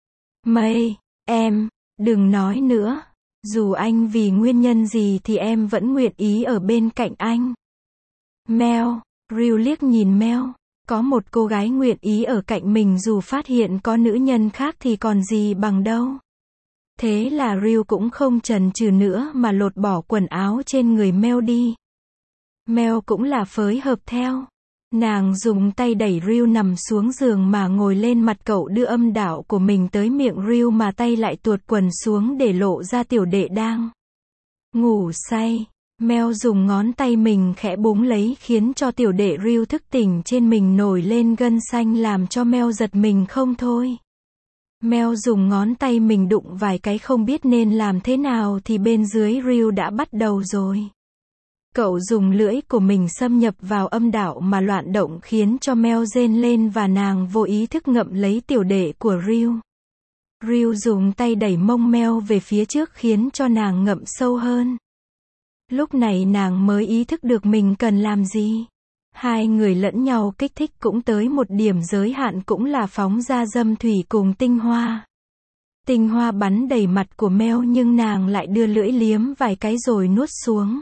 Mây, em, đừng nói nữa. Dù anh vì nguyên nhân gì thì em vẫn nguyện ý ở bên cạnh anh. Mel, Ryu liếc nhìn Mel. Có một cô gái nguyện ý ở cạnh mình dù phát hiện có nữ nhân khác thì còn gì bằng đâu. Thế là Ryu cũng không chần chừ nữa mà lột bỏ quần áo trên người Mel đi. Mel cũng là phối hợp theo. Nàng dùng tay đẩy Ryu nằm xuống giường mà ngồi lên mặt cậu, đưa âm đạo của mình tới miệng Ryu mà tay lại tuột quần xuống để lộ ra tiểu đệ đang ngủ say. Mel dùng ngón tay mình khẽ búng lấy khiến cho tiểu đệ Ryu thức tỉnh, trên mình nổi lên gân xanh làm cho Mel giật mình không thôi. Mel dùng ngón tay mình đụng vài cái không biết nên làm thế nào thì bên dưới Ryu đã bắt đầu rồi. Cậu dùng lưỡi của mình xâm nhập vào âm đạo mà loạn động khiến cho Mel rên lên và nàng vô ý thức ngậm lấy tiểu đệ của Ryu. Ryu dùng tay đẩy mông Mel về phía trước khiến cho nàng ngậm sâu hơn. Lúc này nàng mới ý thức được mình cần làm gì. Hai người lẫn nhau kích thích cũng tới một điểm giới hạn, cũng là phóng ra dâm thủy cùng tinh hoa. Tinh hoa bắn đầy mặt của Mel nhưng nàng lại đưa lưỡi liếm vài cái rồi nuốt xuống.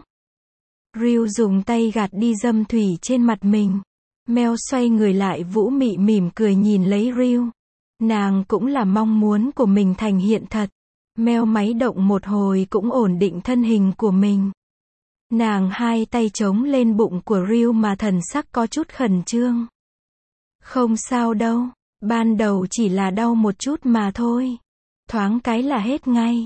Ryu dùng tay gạt đi dâm thủy trên mặt mình. Mel xoay người lại vũ mị mỉm cười nhìn lấy Ryu. Nàng cũng là mong muốn của mình thành hiện thật. Mel máy động một hồi cũng ổn định thân hình của mình. Nàng hai tay chống lên bụng của Ryu mà thần sắc có chút khẩn trương. Không sao đâu, ban đầu chỉ là đau một chút mà thôi. Thoáng cái là hết ngay.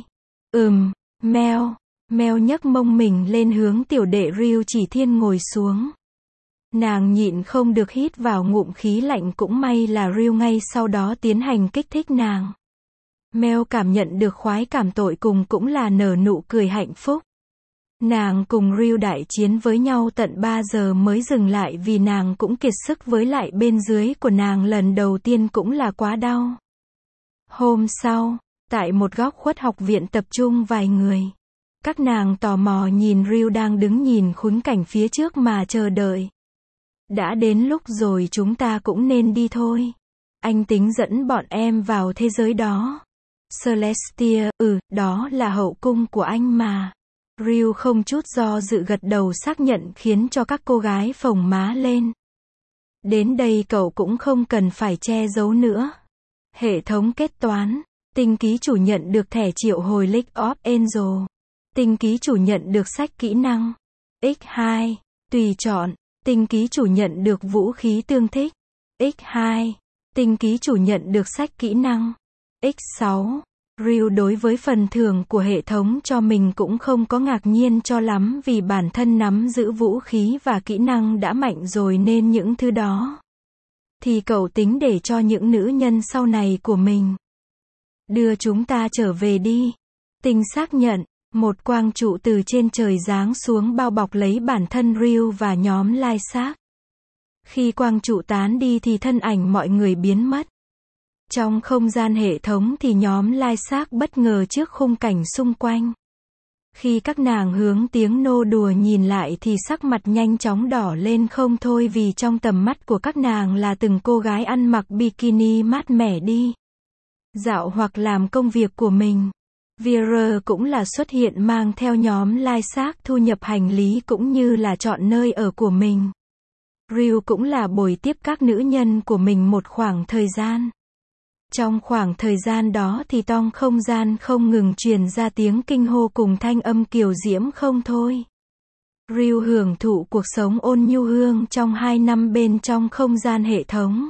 Mel nhấc mông mình lên hướng tiểu đệ Ryu chỉ thiên ngồi xuống. Nàng nhịn không được hít vào ngụm khí lạnh, cũng may là Ryu ngay sau đó tiến hành kích thích nàng. Mel cảm nhận được khoái cảm tột cùng cũng là nở nụ cười hạnh phúc. Nàng cùng Ryu đại chiến với nhau tận 3 giờ mới dừng lại vì nàng cũng kiệt sức, với lại bên dưới của nàng lần đầu tiên cũng là quá đau. Hôm sau, tại một góc khuất học viện tập trung vài người. Các nàng tò mò nhìn Ryu đang đứng nhìn khung cảnh phía trước mà chờ đợi. Đã đến lúc rồi, chúng ta cũng nên đi thôi. Anh tính dẫn bọn em vào thế giới đó. Celestia, đó là hậu cung của anh mà. Ryu không chút do dự gật đầu xác nhận khiến cho các cô gái phồng má lên. Đến đây cậu cũng không cần phải che giấu nữa. Hệ thống kết toán. Tinh ký chủ nhận được thẻ triệu hồi League of Angels. Tinh ký chủ nhận được sách kỹ năng. X2. Tùy chọn. Tinh ký chủ nhận được vũ khí tương thích. X2. Tinh ký chủ nhận được sách kỹ năng. X6. Ryu đối với phần thưởng của hệ thống cho mình cũng không có ngạc nhiên cho lắm vì bản thân nắm giữ vũ khí và kỹ năng đã mạnh rồi nên những thứ đó thì cậu tính để cho những nữ nhân sau này của mình. Đưa chúng ta trở về đi. Tinh xác nhận. Một quang trụ từ trên trời giáng xuống bao bọc lấy bản thân Ryu và nhóm lai xác. Khi quang trụ tán đi thì thân ảnh mọi người biến mất. Trong không gian hệ thống thì nhóm lai xác bất ngờ trước khung cảnh xung quanh. Khi các nàng hướng tiếng nô đùa nhìn lại thì sắc mặt nhanh chóng đỏ lên không thôi vì trong tầm mắt của các nàng là từng cô gái ăn mặc bikini mát mẻ đi dạo hoặc làm công việc của mình. Vera cũng là xuất hiện mang theo nhóm lai xác thu nhập hành lý cũng như là chọn nơi ở của mình. Ryu cũng là bồi tiếp các nữ nhân của mình một khoảng thời gian. Trong khoảng thời gian đó thì trong không gian không ngừng truyền ra tiếng kinh hô cùng thanh âm kiều diễm không thôi. Ryu hưởng thụ cuộc sống ôn nhu hương trong 2 năm bên trong không gian hệ thống.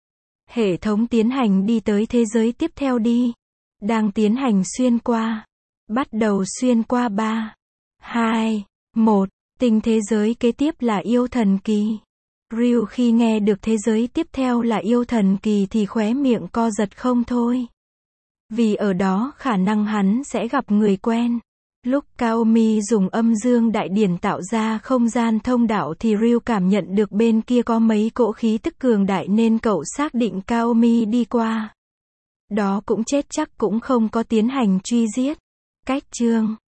Hệ thống tiến hành đi tới thế giới tiếp theo đi. Đang tiến hành xuyên qua. Bắt đầu xuyên qua 3, 2, 1. Tình thế giới kế tiếp là yêu thần kỳ. Ryu khi nghe được thế giới tiếp theo là yêu thần kỳ thì khóe miệng co giật không thôi. Vì ở đó khả năng hắn sẽ gặp người quen. Lúc Kaomi dùng âm dương đại điển tạo ra không gian thông đạo thì Ryu cảm nhận được bên kia có mấy cỗ khí tức cường đại nên cậu xác định Kaomi đi qua. Đó cũng chết chắc cũng không có tiến hành truy giết. Cách chương